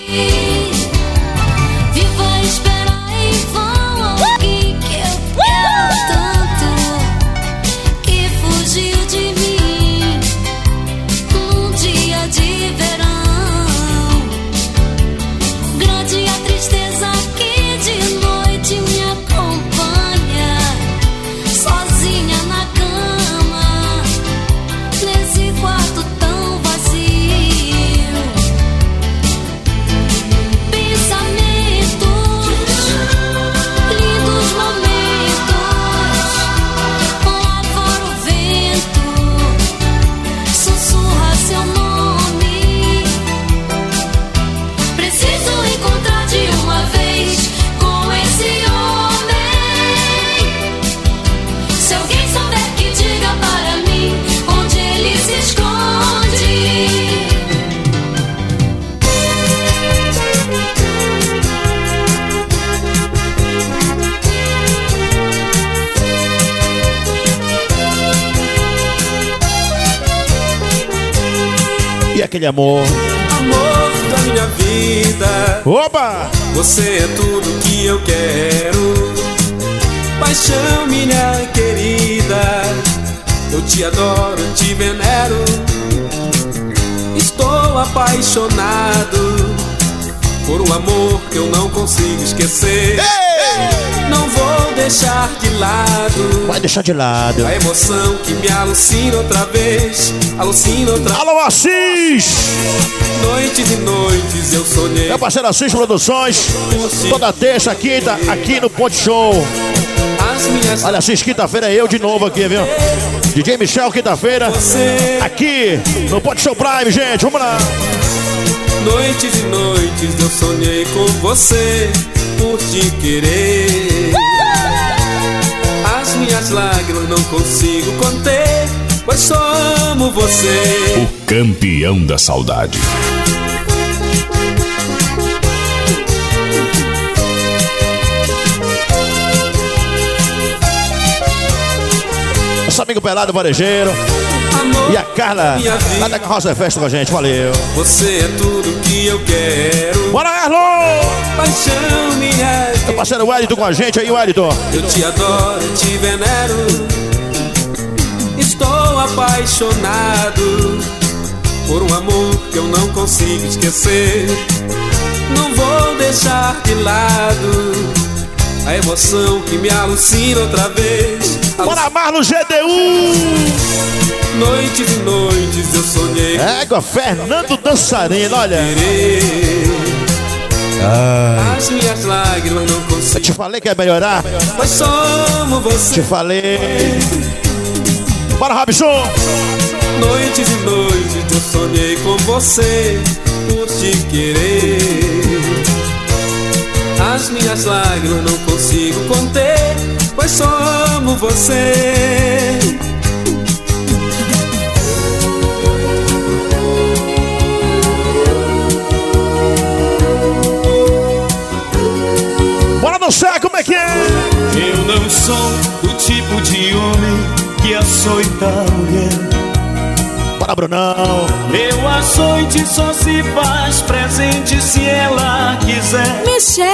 Viva a esperar em vão alguém que eu quero tanto, que fugiu de mim num dia de verão. Grande a tristeza que de noite me acompanha, sozinha na cama, nesse quarto tão vazio. Pensamentos, lindos momentos, lá fora o vento sussurra seu nome. Preciso encontrar de uma vez com esse homem. Se alguém souber, que diga para mim onde ele se esconde. E aquele amor? Amor da minha vida. Opa! Você é tudo que eu quero. Paixão, minha querida. Eu te adoro, te venero. Estou apaixonado por um amor que eu não consigo esquecer. não vou deixar de lado. Vai deixar de lado. A emoção que me alucina outra vez. Alucina outra vez. Alô, Assis! Noites e noites eu sonhei. Meu parceiro Assis Produções. Toda terça, quinta, aqui no Ponte Show. Olha, Assis, quinta-feira é eu de novo aqui, viu? DJ Michel, quinta-feira. Aqui no Ponte Show Prime, gente. Vamos lá. Noites e noites eu sonhei com você, por te querer. As minhas lágrimas não consigo conter, pois só amo você. O campeão da saudade. Nosso amigo Pelado Varejeiro. E a Carla, lá da Carroça Festa com a gente, valeu. Você é tudo que eu quero. Bora, Erlon! Paixão minha. Meu parceiro Wellington com a gente aí, Wellington. Eu te adoro, te venero. Estou apaixonado por um amor que eu não consigo esquecer. Não vou deixar de lado a emoção que me alucina outra vez. Bora, Marlon GDU! Noites e noites eu sonhei. Égua, Fernando Dançarino, olha. As minhas lágrimas não consigo. Eu te falei que ia melhorar. Mas só amo você. Te falei. Bora, Robson! Noites e noites eu sonhei com você, por te querer. As minhas lágrimas não consigo conter, pois só amo você. Bora dançar, como é que é? Eu não sou o tipo de homem que açoita a mulher. Bora, Brunão. Meu açoite só se faz presente se ela quiser. Michel.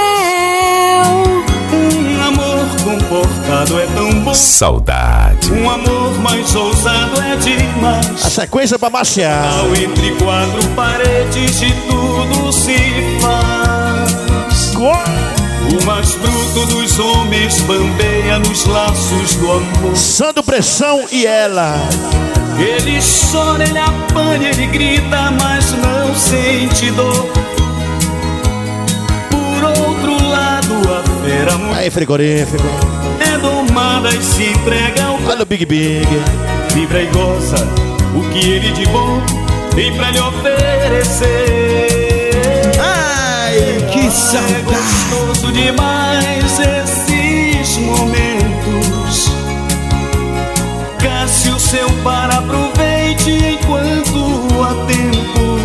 Um amor comportado é tão bom. Saudade. Um amor mais ousado é demais. A sequência pra maciar. Ao entre quatro paredes de tudo se faz. O mais bruto dos homens bambeia nos laços do amor. Sando Pressão e ela. Ele chora, ele apanha, ele grita, mas não sente dor. Por outro lado, a fera aí, frigorífico é domada e se entrega ao olha o Big Big. Vibra e goza o que ele de bom tem pra lhe oferecer. Ai, que saudade. É gostoso demais esses momentos. Cássio, seu par, aproveite enquanto há tempo.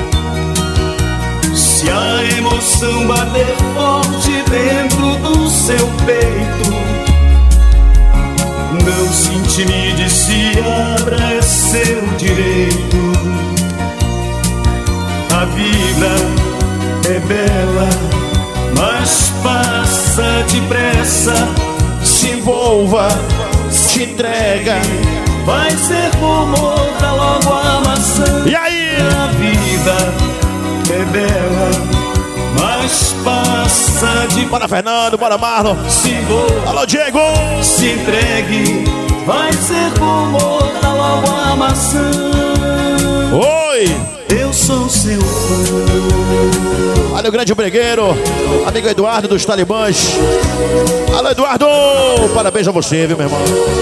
Se a emoção bater forte dentro do seu peito, não se intimide, se abra, é seu direito. A vida é bela, mas passa depressa. Se envolva, se entrega. Vai ser como outra logo a maçã. E aí? A vida é bela, mas passa de... Bora, Fernando, bora, Marlon. Se envolva, alô, Diego. se entregue. Vai ser como outra logo a maçã. Oi. Eu sou seu fã. Olha o grande bregueiro, amigo Eduardo dos Talibãs. Alô, Eduardo, parabéns a você, viu, meu irmão?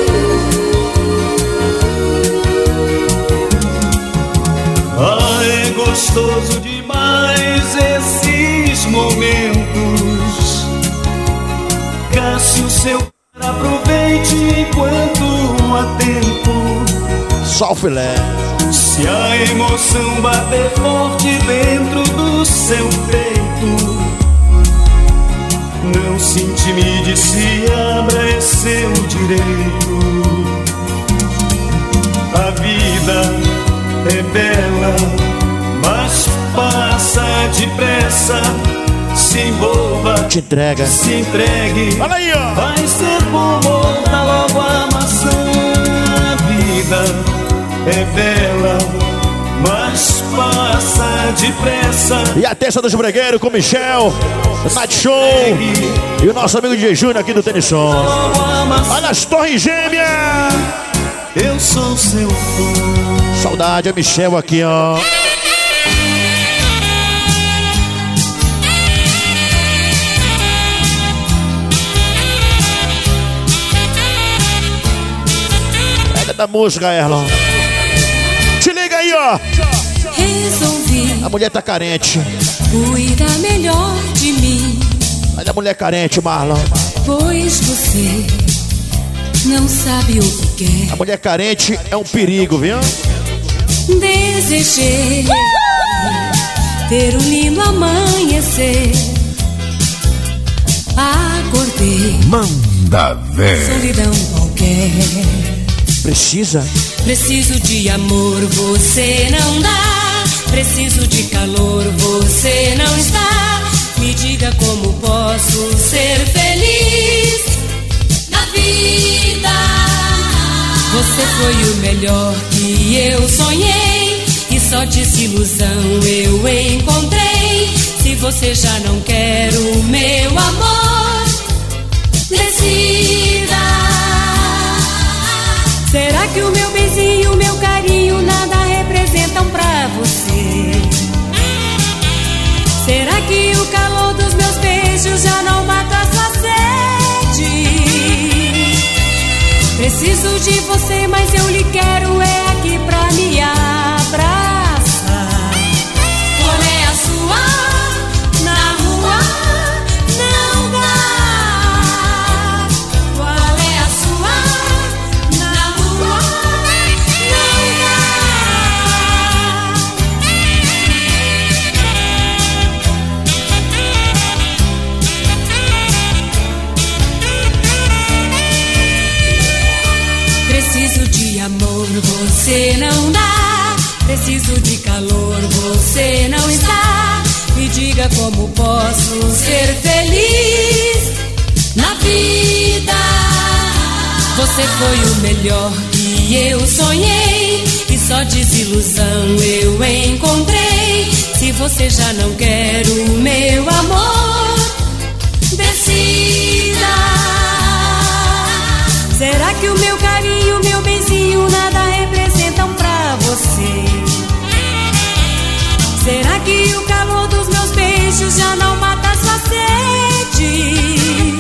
Ah, é gostoso demais esses momentos. Cássio, seu aproveite enquanto há tempo. Só o filé. Se a emoção bater forte dentro do seu peito, não se intimide, se abra, é seu direito. A vida é bela, mas passa depressa. Se envolva, te entrega, se entregue. Olha aí, ó. Vai ser como outra logo a maçã. A vida é bela, mas passa depressa. E a terça dos bregueiros com Michel, Night Show e o nosso amigo DJ Júnior aqui do Tenisson. Olha as torres gêmeas. Eu sou seu fã. Saudade, é Michel aqui, ó. Pega da música, Erlon. Te liga aí, ó. Resolvi. A mulher tá carente. Cuida melhor de mim. Olha a mulher carente, Marlon. Pois você não sabe o que quer. A mulher carente é um perigo, viu? Desejei ter um lindo amanhecer. Acordei. Manda ver. Solidão qualquer. Precisa? Preciso de amor, você não dá. Preciso de calor, você não está. Me diga como posso ser feliz na vida. Você foi o melhor que eu sonhei, e só desilusão eu encontrei. Se você já não quer o meu amor, decida. Será que o meu beijinho, o meu carinho nada representam pra você? Será que o calor dos meus beijos já não mata a sua sede? Preciso de você, mas eu lhe quero é aqui pra me abraçar. Qual é a sua? Na rua não dá. Qual é a sua? Na rua não dá. Preciso de amor, você não dá. Preciso de calor, você não está. Me diga como posso ser feliz na vida. Você foi o melhor que eu sonhei, e só desilusão eu encontrei. Se você já não quer o meu amor, decida. Será que o meu carinho, o meu beijinho nada representam pra você? Será que o calor dos meus beijos já não mata a sua sede?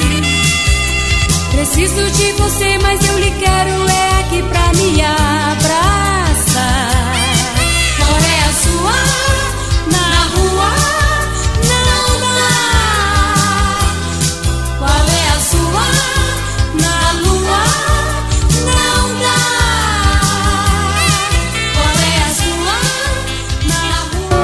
Preciso de você, mas eu lhe quero é aqui pra me abraçar. Qual é a sua? Na rua não dá. Qual é a sua? Na lua não dá. Qual é a sua? Na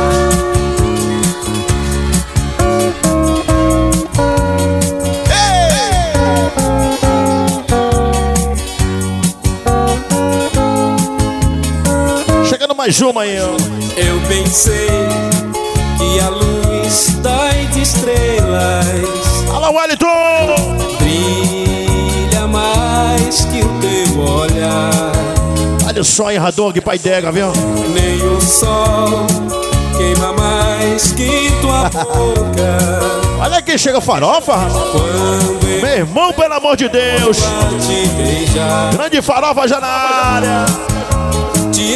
Chegando mais uma aí, ó. Eu pensei que a luz das estrelas Alô, Wellington! brilha mais que o teu olhar. Olha só aí, Radog, pai dega, viu? Nem o sol queima mais que tua boca. Olha aqui, chega Farofa. Meu irmão, pelo amor de Deus. Te beijar. Grande Farofa já na área. Te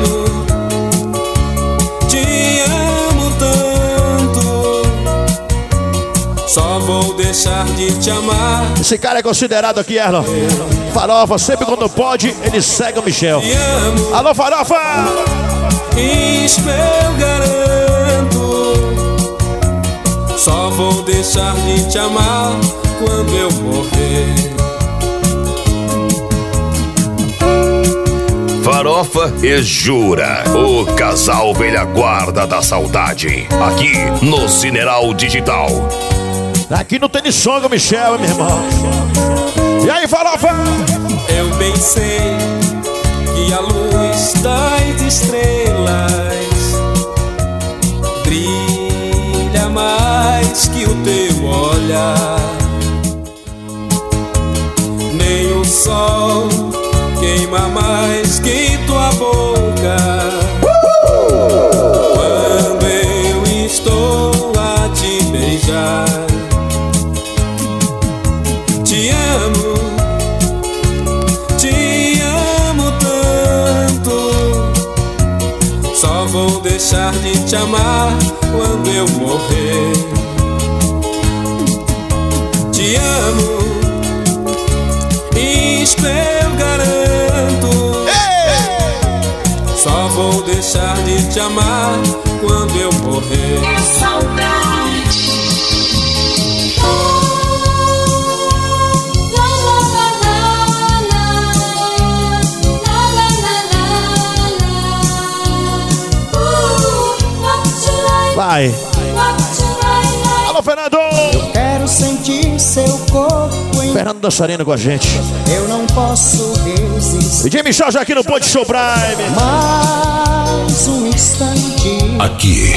amo tanto. Só vou deixar de te amar. Esse cara é considerado aqui, Erlon. Farofa, sempre quando pode, ele segue o Michel. Alô, Farofa! Isso eu garanto. Só vou deixar de te amar quando eu morrer. Farofa e Jura, o casal velha guarda da saudade. Aqui no Cineral Digital. Aqui no Tenisson com o Michel, meu irmão. E aí, Farofa? Eu bem sei que a luz das estrelas brilha mais que o teu olhar. Nem o sol queima mais que tua boca. Te amo tanto. Só vou deixar de te amar quando eu morrer. Te amo, isto eu garanto. Só vou deixar de te amar quando eu morrer. É saudade. Vai. Alô, Fernando. Eu quero sentir seu corpo em... Fernando dançarino com a gente. Eu não posso resistir. DJ Michel já aqui no Ponte Show Prime. Mais um instante. Aqui.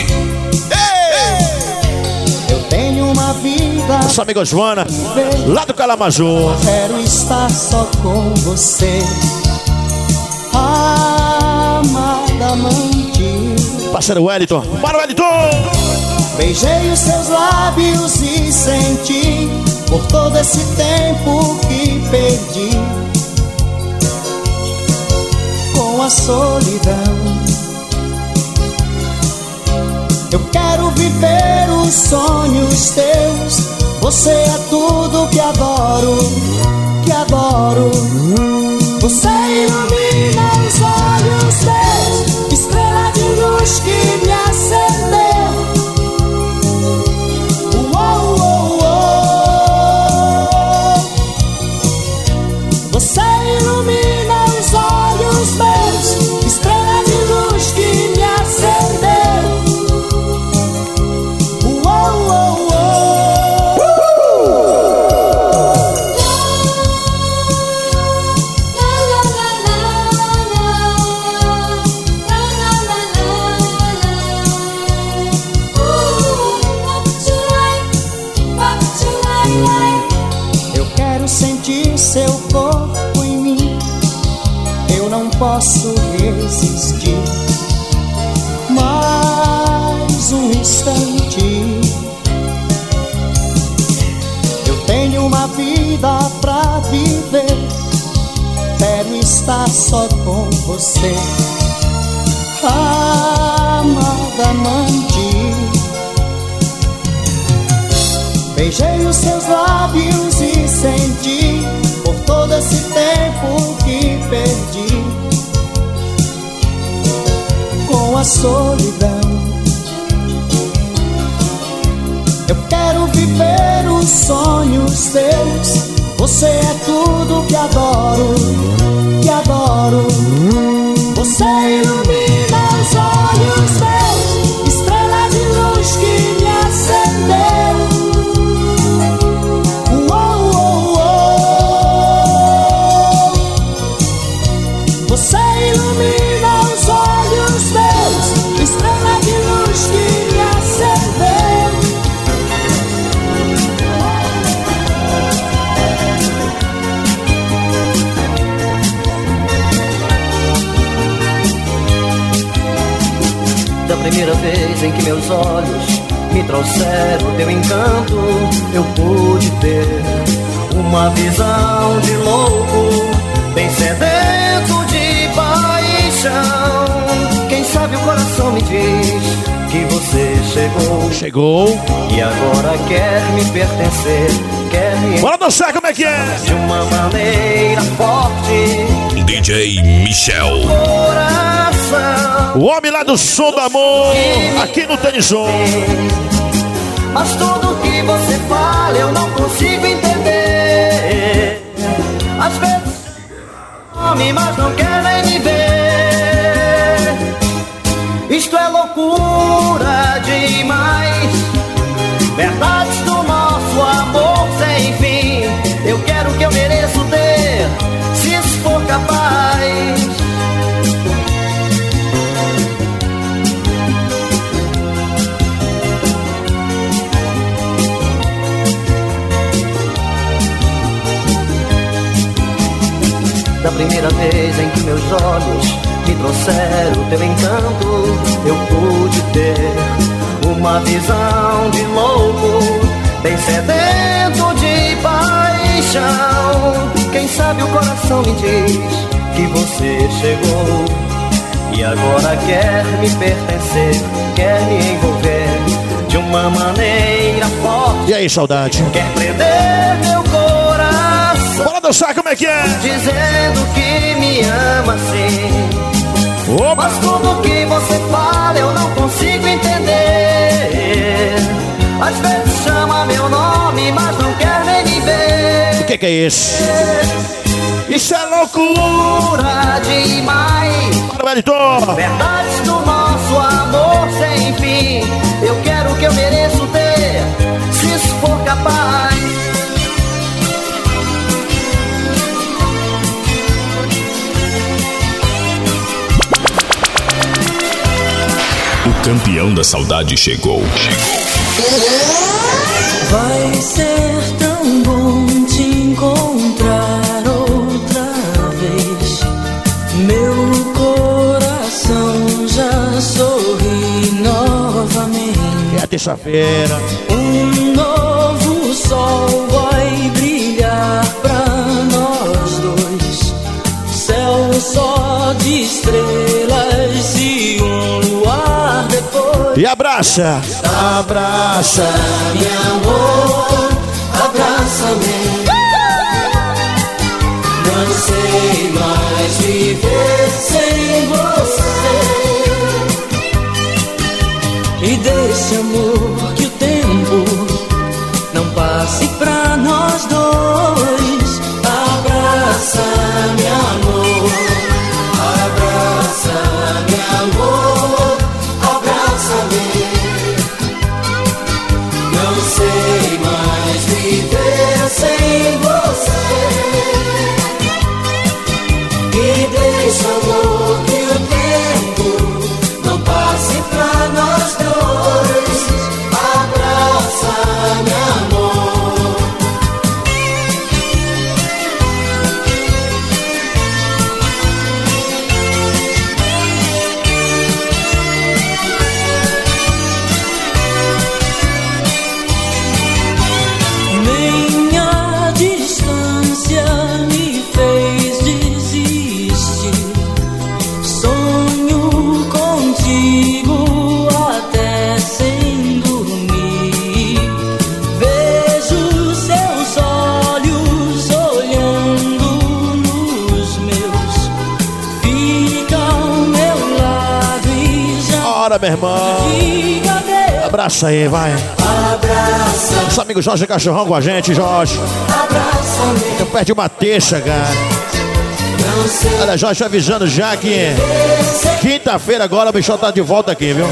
Eu tenho uma vida. Nossa amiga Joana, lá do Calamajô. Quero estar só com você, amada amante. Parceiro Wellington. Para o Wellington. Beijei os seus lábios e senti por todo esse tempo que perdi com a solidão. Eu quero viver os sonhos teus. Você é tudo que adoro, que adoro. Você ilumina os olhos meus, estrela de luz que me acendeu. Uou, uou, uou. Você ilumina os olhos meus, estrela de luz que me acendeu. Uou, uou, seu corpo em mim, eu não posso resistir. Mais um instante. Eu tenho uma vida pra viver. Quero estar só com você, amada amante. Beijei os seus lábios e senti por todo esse tempo que perdi com a solidão. Eu quero viver os sonhos teus. Você é tudo que adoro, que adoro. Você ilumina os olhos meus, estrela de luz que me acendeu. Você ilumina os olhos meus, estrela de luz que me acendeu. Da primeira vez em que meus olhos me trouxeram teu encanto, eu pude ter uma visão de louco, bem sedento de paixão. Quem sabe o coração me diz que você chegou e agora quer me pertencer, quer me... Bora dançar, como é que é? De uma maneira forte. DJ Michel, Coração, o homem lá do som do amor, aqui no Tenison. Mas tudo que você fala eu não consigo entender. Às vezes some, mas não quer nem me ver. Isto é loucura demais. Verdades do nosso amor sem fim. Eu quero o que eu mereço ter, se isso for capaz. Da primeira vez em que meus olhos me trouxeram teu encanto, eu pude ter uma visão de louco, bem sedento de paixão. paixão. Quem sabe o coração me diz que você chegou e agora quer me pertencer, quer me envolver de uma maneira forte. E aí, saudade? Quer prender meu coração. Bora dançar, como é que é? Dizendo que me ama sim. Opa. Mas tudo que você fala eu não consigo entender. Às vezes chama meu nome, mas não quer nem me ver. O que é isso? Isso é loucura demais. Bora, editor. Verdades do nosso amor sem fim. Eu quero o que eu mereço ter, se isso for capaz. O campeão da saudade chegou. Vai ser tão bom te encontrar outra vez. Meu coração já sorri novamente. É terça-feira. Um novo sol vai brilhar pra nós dois. Céu só de estrelas e um luar depois. E abraça. Abraça, meu amor, abraça-me. Não sei mais viver sem você. E desse amor que o tempo não passe pra nós dois. Abraça, meu amor, abraça, meu amor, abraça-me. Não sei mais viver sem você. E deixa amor que o tempo não passe pra nós dois. Abraça, meu amor. Nem a distância me fez desistir. Sonho contigo até sem dormir. Vejo seus olhos olhando nos meus. Fica ao meu lado e já. Bora, meu irmão. Abraça aí, vai. Abraça. Nosso amigo Jorge Cachorrão com a gente, Jorge. Abraça-me. Eu perdi uma terça, cara. Não sei. Olha, Jorge avisando já que quinta-feira agora o bichão tá de volta aqui, viu?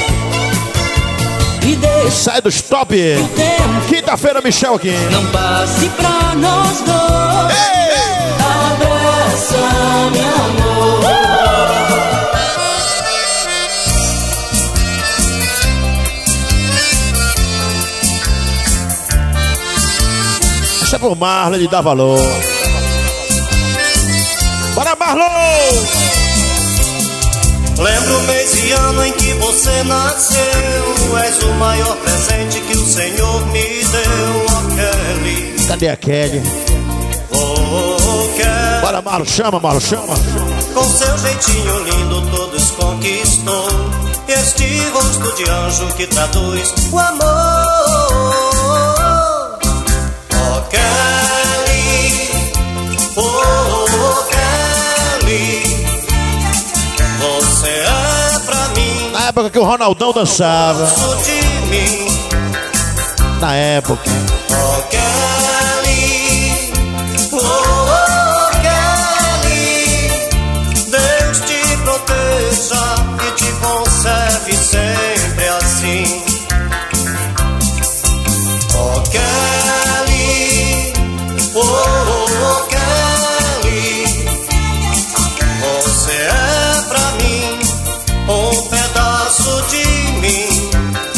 Sai dos top. Quinta-feira, Michel aqui. Não passe pra nós dois. Ei, ei. Abraça, meu amor. Isso é pro Marlon, ele dá valor. Bora, Marlon! Lembro o mês e ano em que você nasceu. És o maior presente que o Senhor me deu, oh Kelly. Cadê a Kelly? Oh, Kelly. Bora, Marlon, chama, Marlon, chama. Com seu jeitinho lindo todos conquistou. Este rosto de anjo que traduz o amor. Oh Kelly, oh Kelly, você é pra mim. Na época que o Ronaldão dançava. De mim. Na época. Oh Kelly, oh Kelly, Deus te proteja e te conserve sempre assim. Oh Kelly, oh Kelly, você é pra mim um pedaço de mim.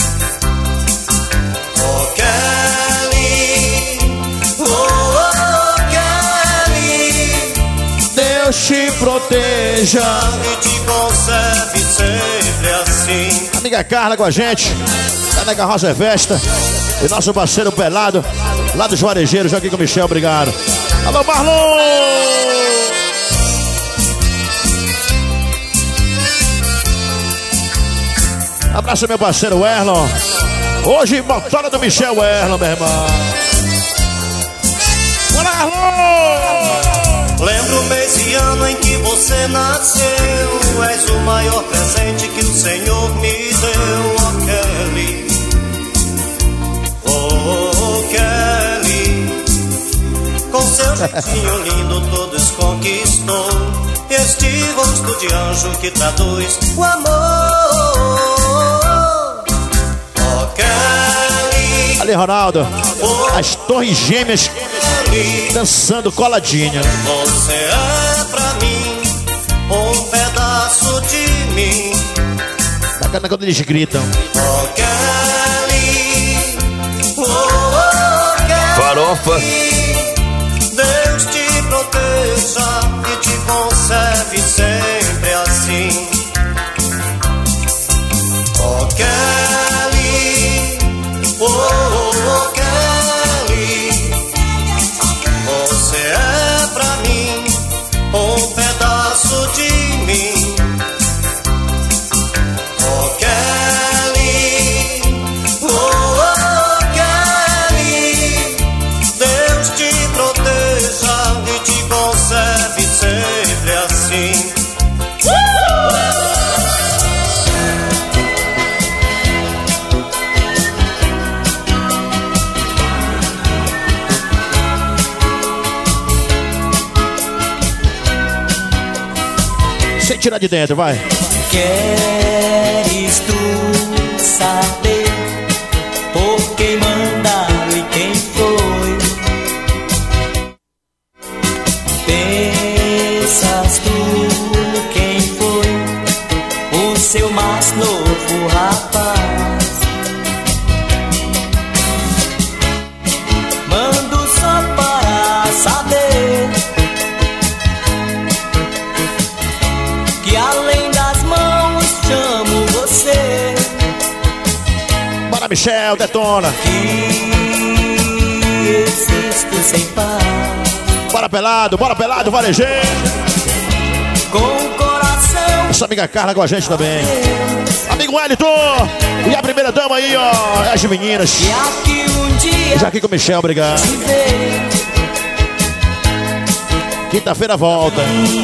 Oh Kelly, oh Kelly, Deus te proteja e te conserve sempre assim. Amiga Carla com a gente. Lá na Carroça é Festa. E nosso parceiro Pelado, lá dos Varejeiros, aqui com o Michel, obrigado. Alô, Marlon! Abraço meu parceiro Erlon. Hoje, motora do Michel Erlon, meu irmão. Bora, Erlon! Lembro o mês e ano em que você nasceu. És o maior presente que o Senhor me deu, oh Kelly. Oh Kelly, com seu jeitinho lindo todos conquistou. Este rosto de anjo que traduz o amor. Oh Kelly. Ali, Ronaldo, as Torres Gêmeas dançando coladinha. Você é pra mim um pedaço de mim. Bacana quando eles gritam. Oh Kelly, oh Kelly. Farofa. Deus te proteja e te conserve sempre assim. Oh Kelly, oh Kelly, você é pra mim um pedaço de mim. Oh Kelly, oh Kelly, Deus te proteja e te conserve sempre assim. Sem tirar de dentro, vai. Queres tu saber por quem mandaram e quem foi? Pensas tu quem foi o seu mais novo rapaz? Mando só para saber que além das mãos chamo você. Bora, Michel, detona. Que existo sem paz. Bora, Pelado, varejeiro. Com o coração. Nossa amiga Carla com a gente também. Amigo Wellington. E a primeira dama aí, ó. As meninas. E aqui um dia. Já aqui com o Michel, obrigado. Quinta-feira volta.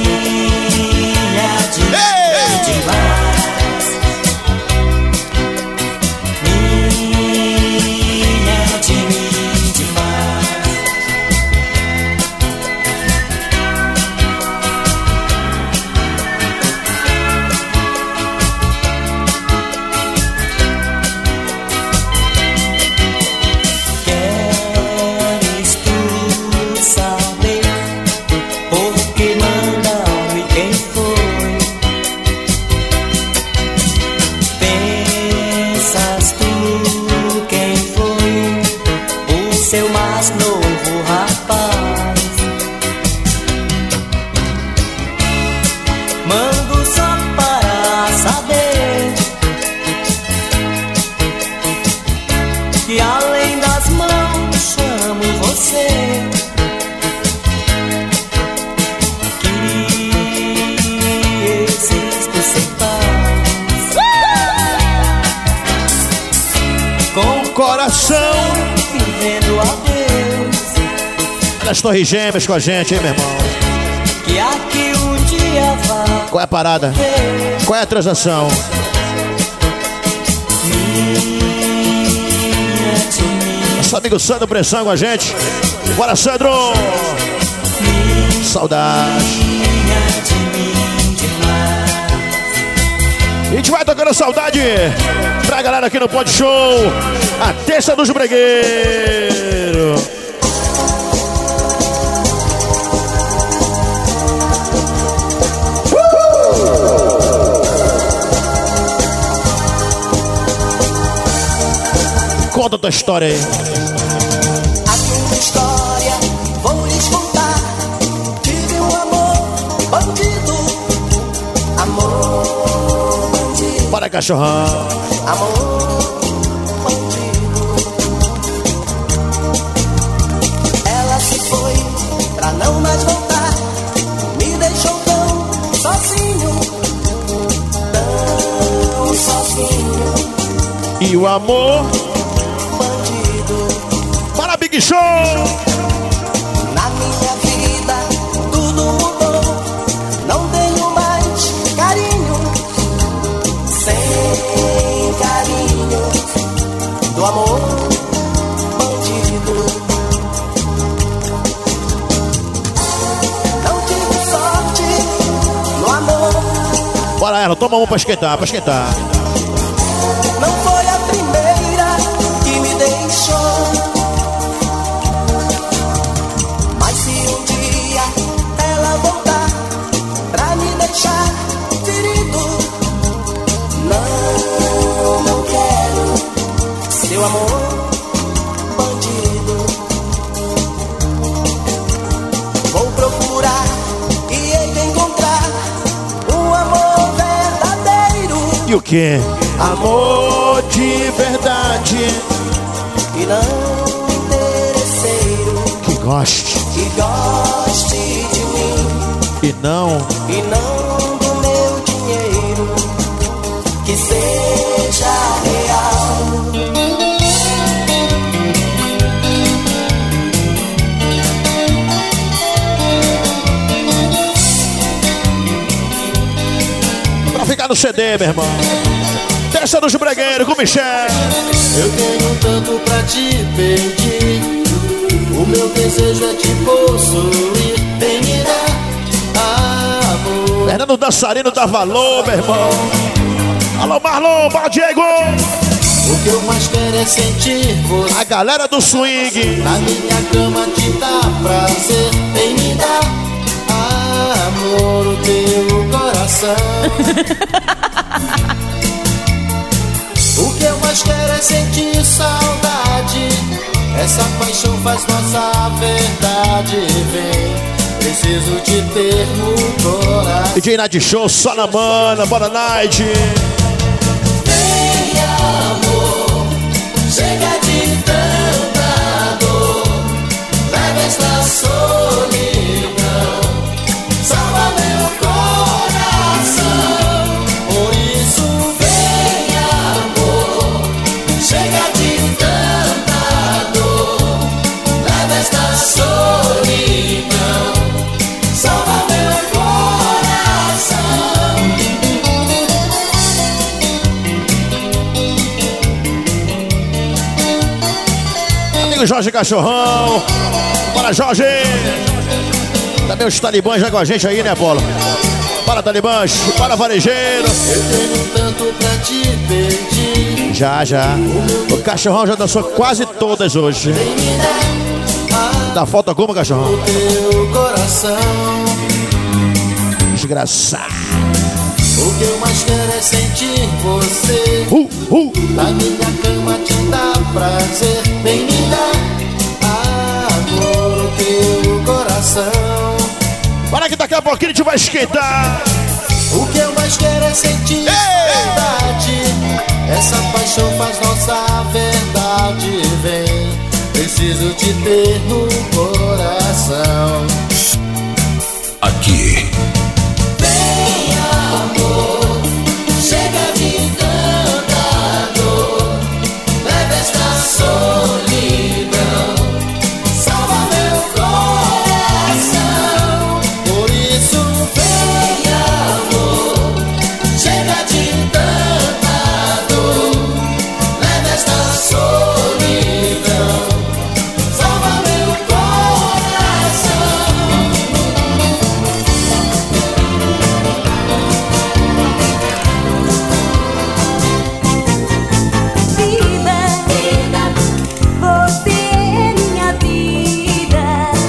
Queres tu saber por que mandaram e quem foi? Pensas tu quem foi o seu mais novo rapaz? Mando só para saber que além das mãos chamo você. Que existo sem paz. Com o coração vivendo a Deus. Das Torres Gêmeas com a gente, hein, meu irmão? Que aqui um dia vai. Qual é a parada? Qual é a transação? Nosso amigo Sandro Pressão com a gente. Bora, Sandro! Saudade. A gente vai tocando saudade pra galera aqui no Pod Show. A terça dos bregueiros. Conta a tua história aí. A tua história vou lhes contar. Tive um amor bandido. Amor bandido. Bora, cachorrão. Amor e o amor. Para Big Show! Na minha vida tudo mudou. Não tenho mais carinho. Sem carinho do amor bandido. Não tive sorte no amor. Bora ela, toma uma pra esquentar, pra esquentar. Não foi a primeira que me deixou. Mas se um dia ela voltar pra me deixar ferido, não quero seu amor bandido. Vou procurar e hei de encontrar um amor verdadeiro. E o quê? Amor de verdade. E não interesseiro. Que goste. Que goste de mim. E não do meu dinheiro. Que seja real. pra ficar no CD, meu irmão. Testa dos bregueiros com Michel. Eu tenho tanto pra te pedir. O meu desejo é te possuir. Vem me dar amor. Fernando Dançarino dá valor, meu irmão. Alô, Marlon, bom Diego. O que eu mais quero é sentir você. A galera do swing. Na minha cama te dá prazer. Vem me dar amor, o teu coração. O que eu mais quero é sentir saudade. Essa paixão faz nossa verdade. Vem, preciso te ter no coração. DJ Night Show, só na mana, bora Night. Vem amor, chega de tanta dor. Leva esta solidão, salva meu coração. Por isso vem amor, chega de tanta dor. Leva esta solidão, salva meu coração. Amigo Jorge Cachorrão, bora Jorge. Também os talibãs já com a gente aí, né, Apolo? Para talibãs, para varejeiro. Eu tenho tanto pra te pedir. Já. O Cachorrão já dançou quase todas hoje. Dá falta alguma, Cachorrão? O teu coração. Desgraçado. O que eu mais quero é sentir você. Na minha cama te dá prazer. Vem me dar amor, o teu coração. Para que daqui a pouquinho a gente vai esquentar. O que eu mais quero é sentir verdade. Essa paixão faz nossa verdade. Vem, preciso te ter no coração. Aqui. Vem amor, chega de tanta dor. Leva esta solidão, salva meu coração. Por isso vem amor, chega de tanta dor. Leva esta solidão, salva meu coração. Vida, você é minha vida.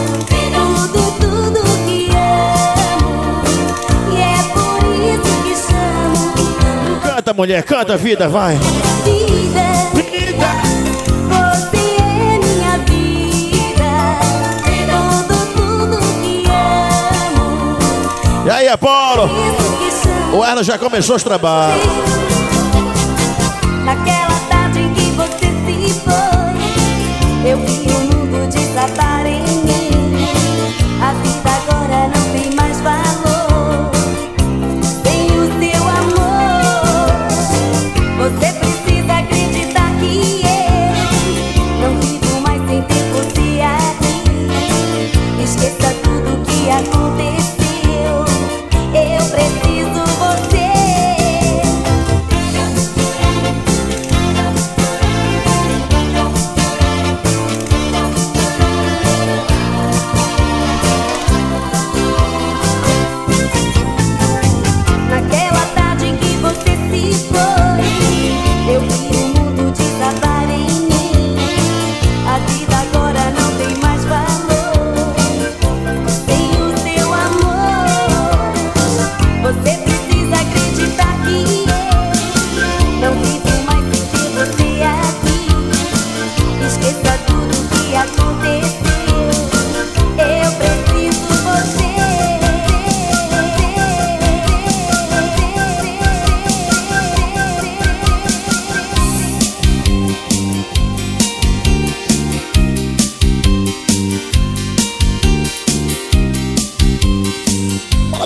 Tudo que amo. E é por isso que chamo. Canta, mulher, canta, vida, vai. Vida, você é minha vida. Tudo que amo. E aí, Apolo? Isso que chamo. O Erno já começou os trabalhos. Naquela tarde em que você se foi, eu vi o mundo desabar em mim. A vida agora não tem mais valor. Sem o seu amor, você precisa acreditar.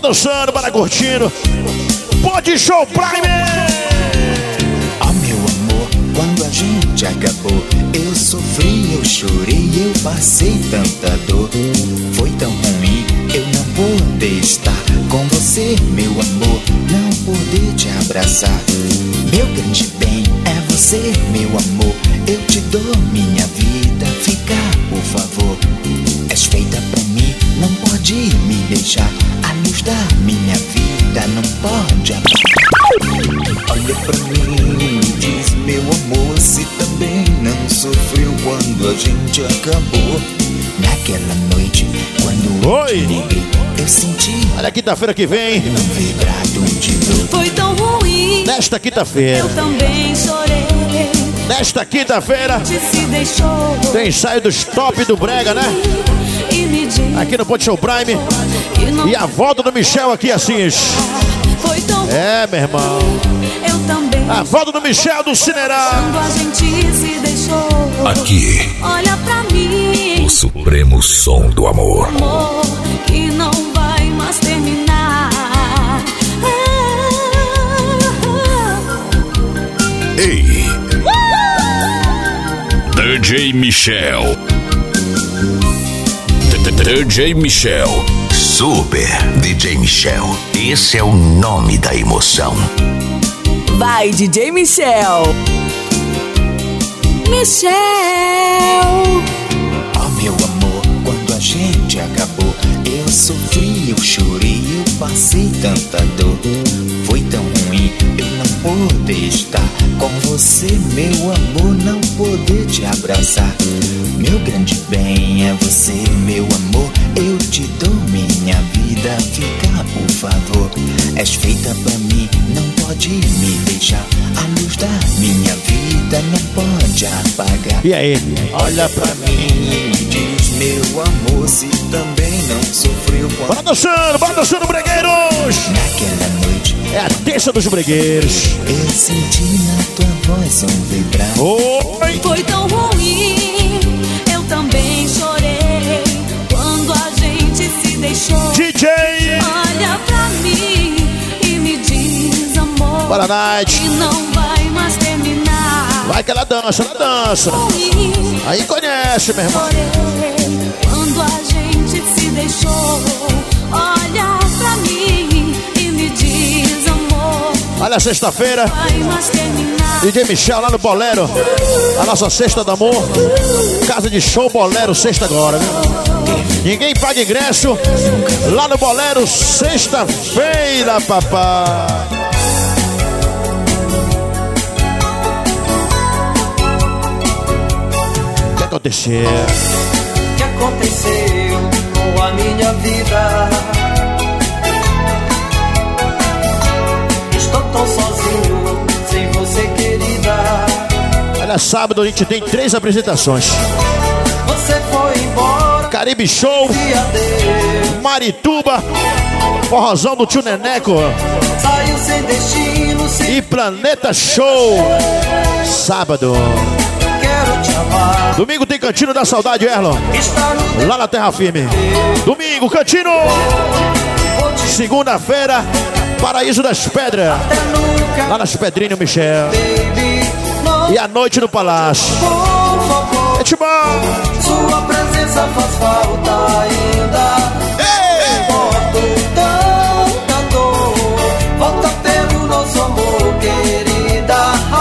dançando, bora curtindo. Pode Show Prime! Oh meu amor, quando a gente acabou, eu sofri, eu chorei, eu passei tanta dor. Foi tão ruim eu não poder estar com você, meu amor, não poder te abraçar. Meu grande bem é você, meu amor, eu te dou minha vida, fica, por favor. És feita pra mim, não pode me deixar. A luz da minha vida não pode apagar. Olha pra mim, me diz, meu amor, se também não sofreu quando a gente acabou. Naquela noite, quando eu te liguei, eu senti. Olha, quinta-feira que vem. Um vibrado de dor. Foi tão ruim. Nesta quinta-feira. Eu também chorei. Nesta quinta-feira. Se deixou. Tem ensaio dos top do Brega, né? Aqui no Pode Show Prime. E a volta do Michel aqui, Assis. Foi tão É, meu irmão. Eu também. A volta do Michel do Cinerá. Quando a gente se deixou. Aqui. Olha pra mim. O supremo som do amor. Amor que não vai mais terminar. Ei. DJ Michel. DJ Michel. Super DJ Michel. Esse é o nome da emoção. Vai, DJ Michel. Michel. Oh meu amor, quando a gente acabou, eu sofri, eu chorei, eu passei tanta dor. Foi tão ruim eu não poder estar com você, meu amor, não poder te abraçar. Meu grande bem é você, meu amor, eu te dou minha vida, fica, por favor. És feita pra mim, não pode me deixar. A luz da minha vida não pode apagar. E aí? Olha pra mim, me diz, meu amor, se também não sofreu quando... Bora dançando, bregueiros! Naquela noite é a terça dos bregueiros. Eu senti na tua voz um vibrar. Oi! Foi tão ruim, eu também chorei quando a gente se deixou. DJ! Olha pra mim e me diz, amor, Bora, Night! que não vai mais terminar. Vai que ela dança, ela dança. Aí conhece, meu irmão. Chorei quando a gente se deixou. Olha pra mim e me diz, amor, Olha, sexta-feira, vai mais terminar. DJ Michel lá no Bolero. A nossa sexta do amor. Casa de show Bolero, sexta agora, viu? Ninguém paga ingresso. Lá no Bolero, sexta-feira, papai. O que aconteceu? O que aconteceu com a minha vida? Estou tão sozinho, sem você, querida. Olha, sábado a gente tem 3 apresentações. Você foi embora. Caribe Show, Marituba, Forrozão do Tio Neneco. Saiu sem destino, e Planeta Show. Sábado. Quero te amar. Domingo tem Cantinho da Saudade, Erlon. Lá na Terra Firme. Domingo, Cantinho. Segunda-feira, Paraíso das Pedras. Lá nas Pedrinhas, Michel. E à noite no Palácio. É tipo... Sua presença faz falta ainda. Ei! Tanta dor. Volta pelo nosso amor, querida.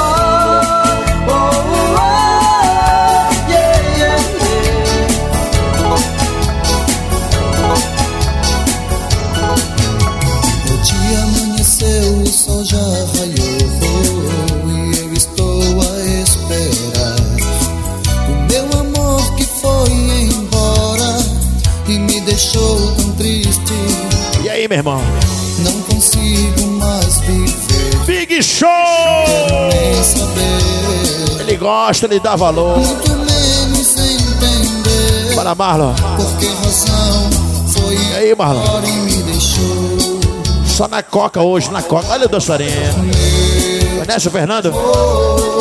Yeah, yeah, yeah. O dia amanheceu, o sol já raiou. E eu estou a esperar o meu amor que foi embora e me deixou tão triste. E aí, meu irmão? Não consigo mais viver. Big Show! Nem saber. Ele gosta, ele dá valor. Muito menos entender. Para Marlon. Por que razão foi e aí, Marlon? embora e me deixou. Só na Coca hoje, na Coca. Olha o dançarino. Conhece o Fernando?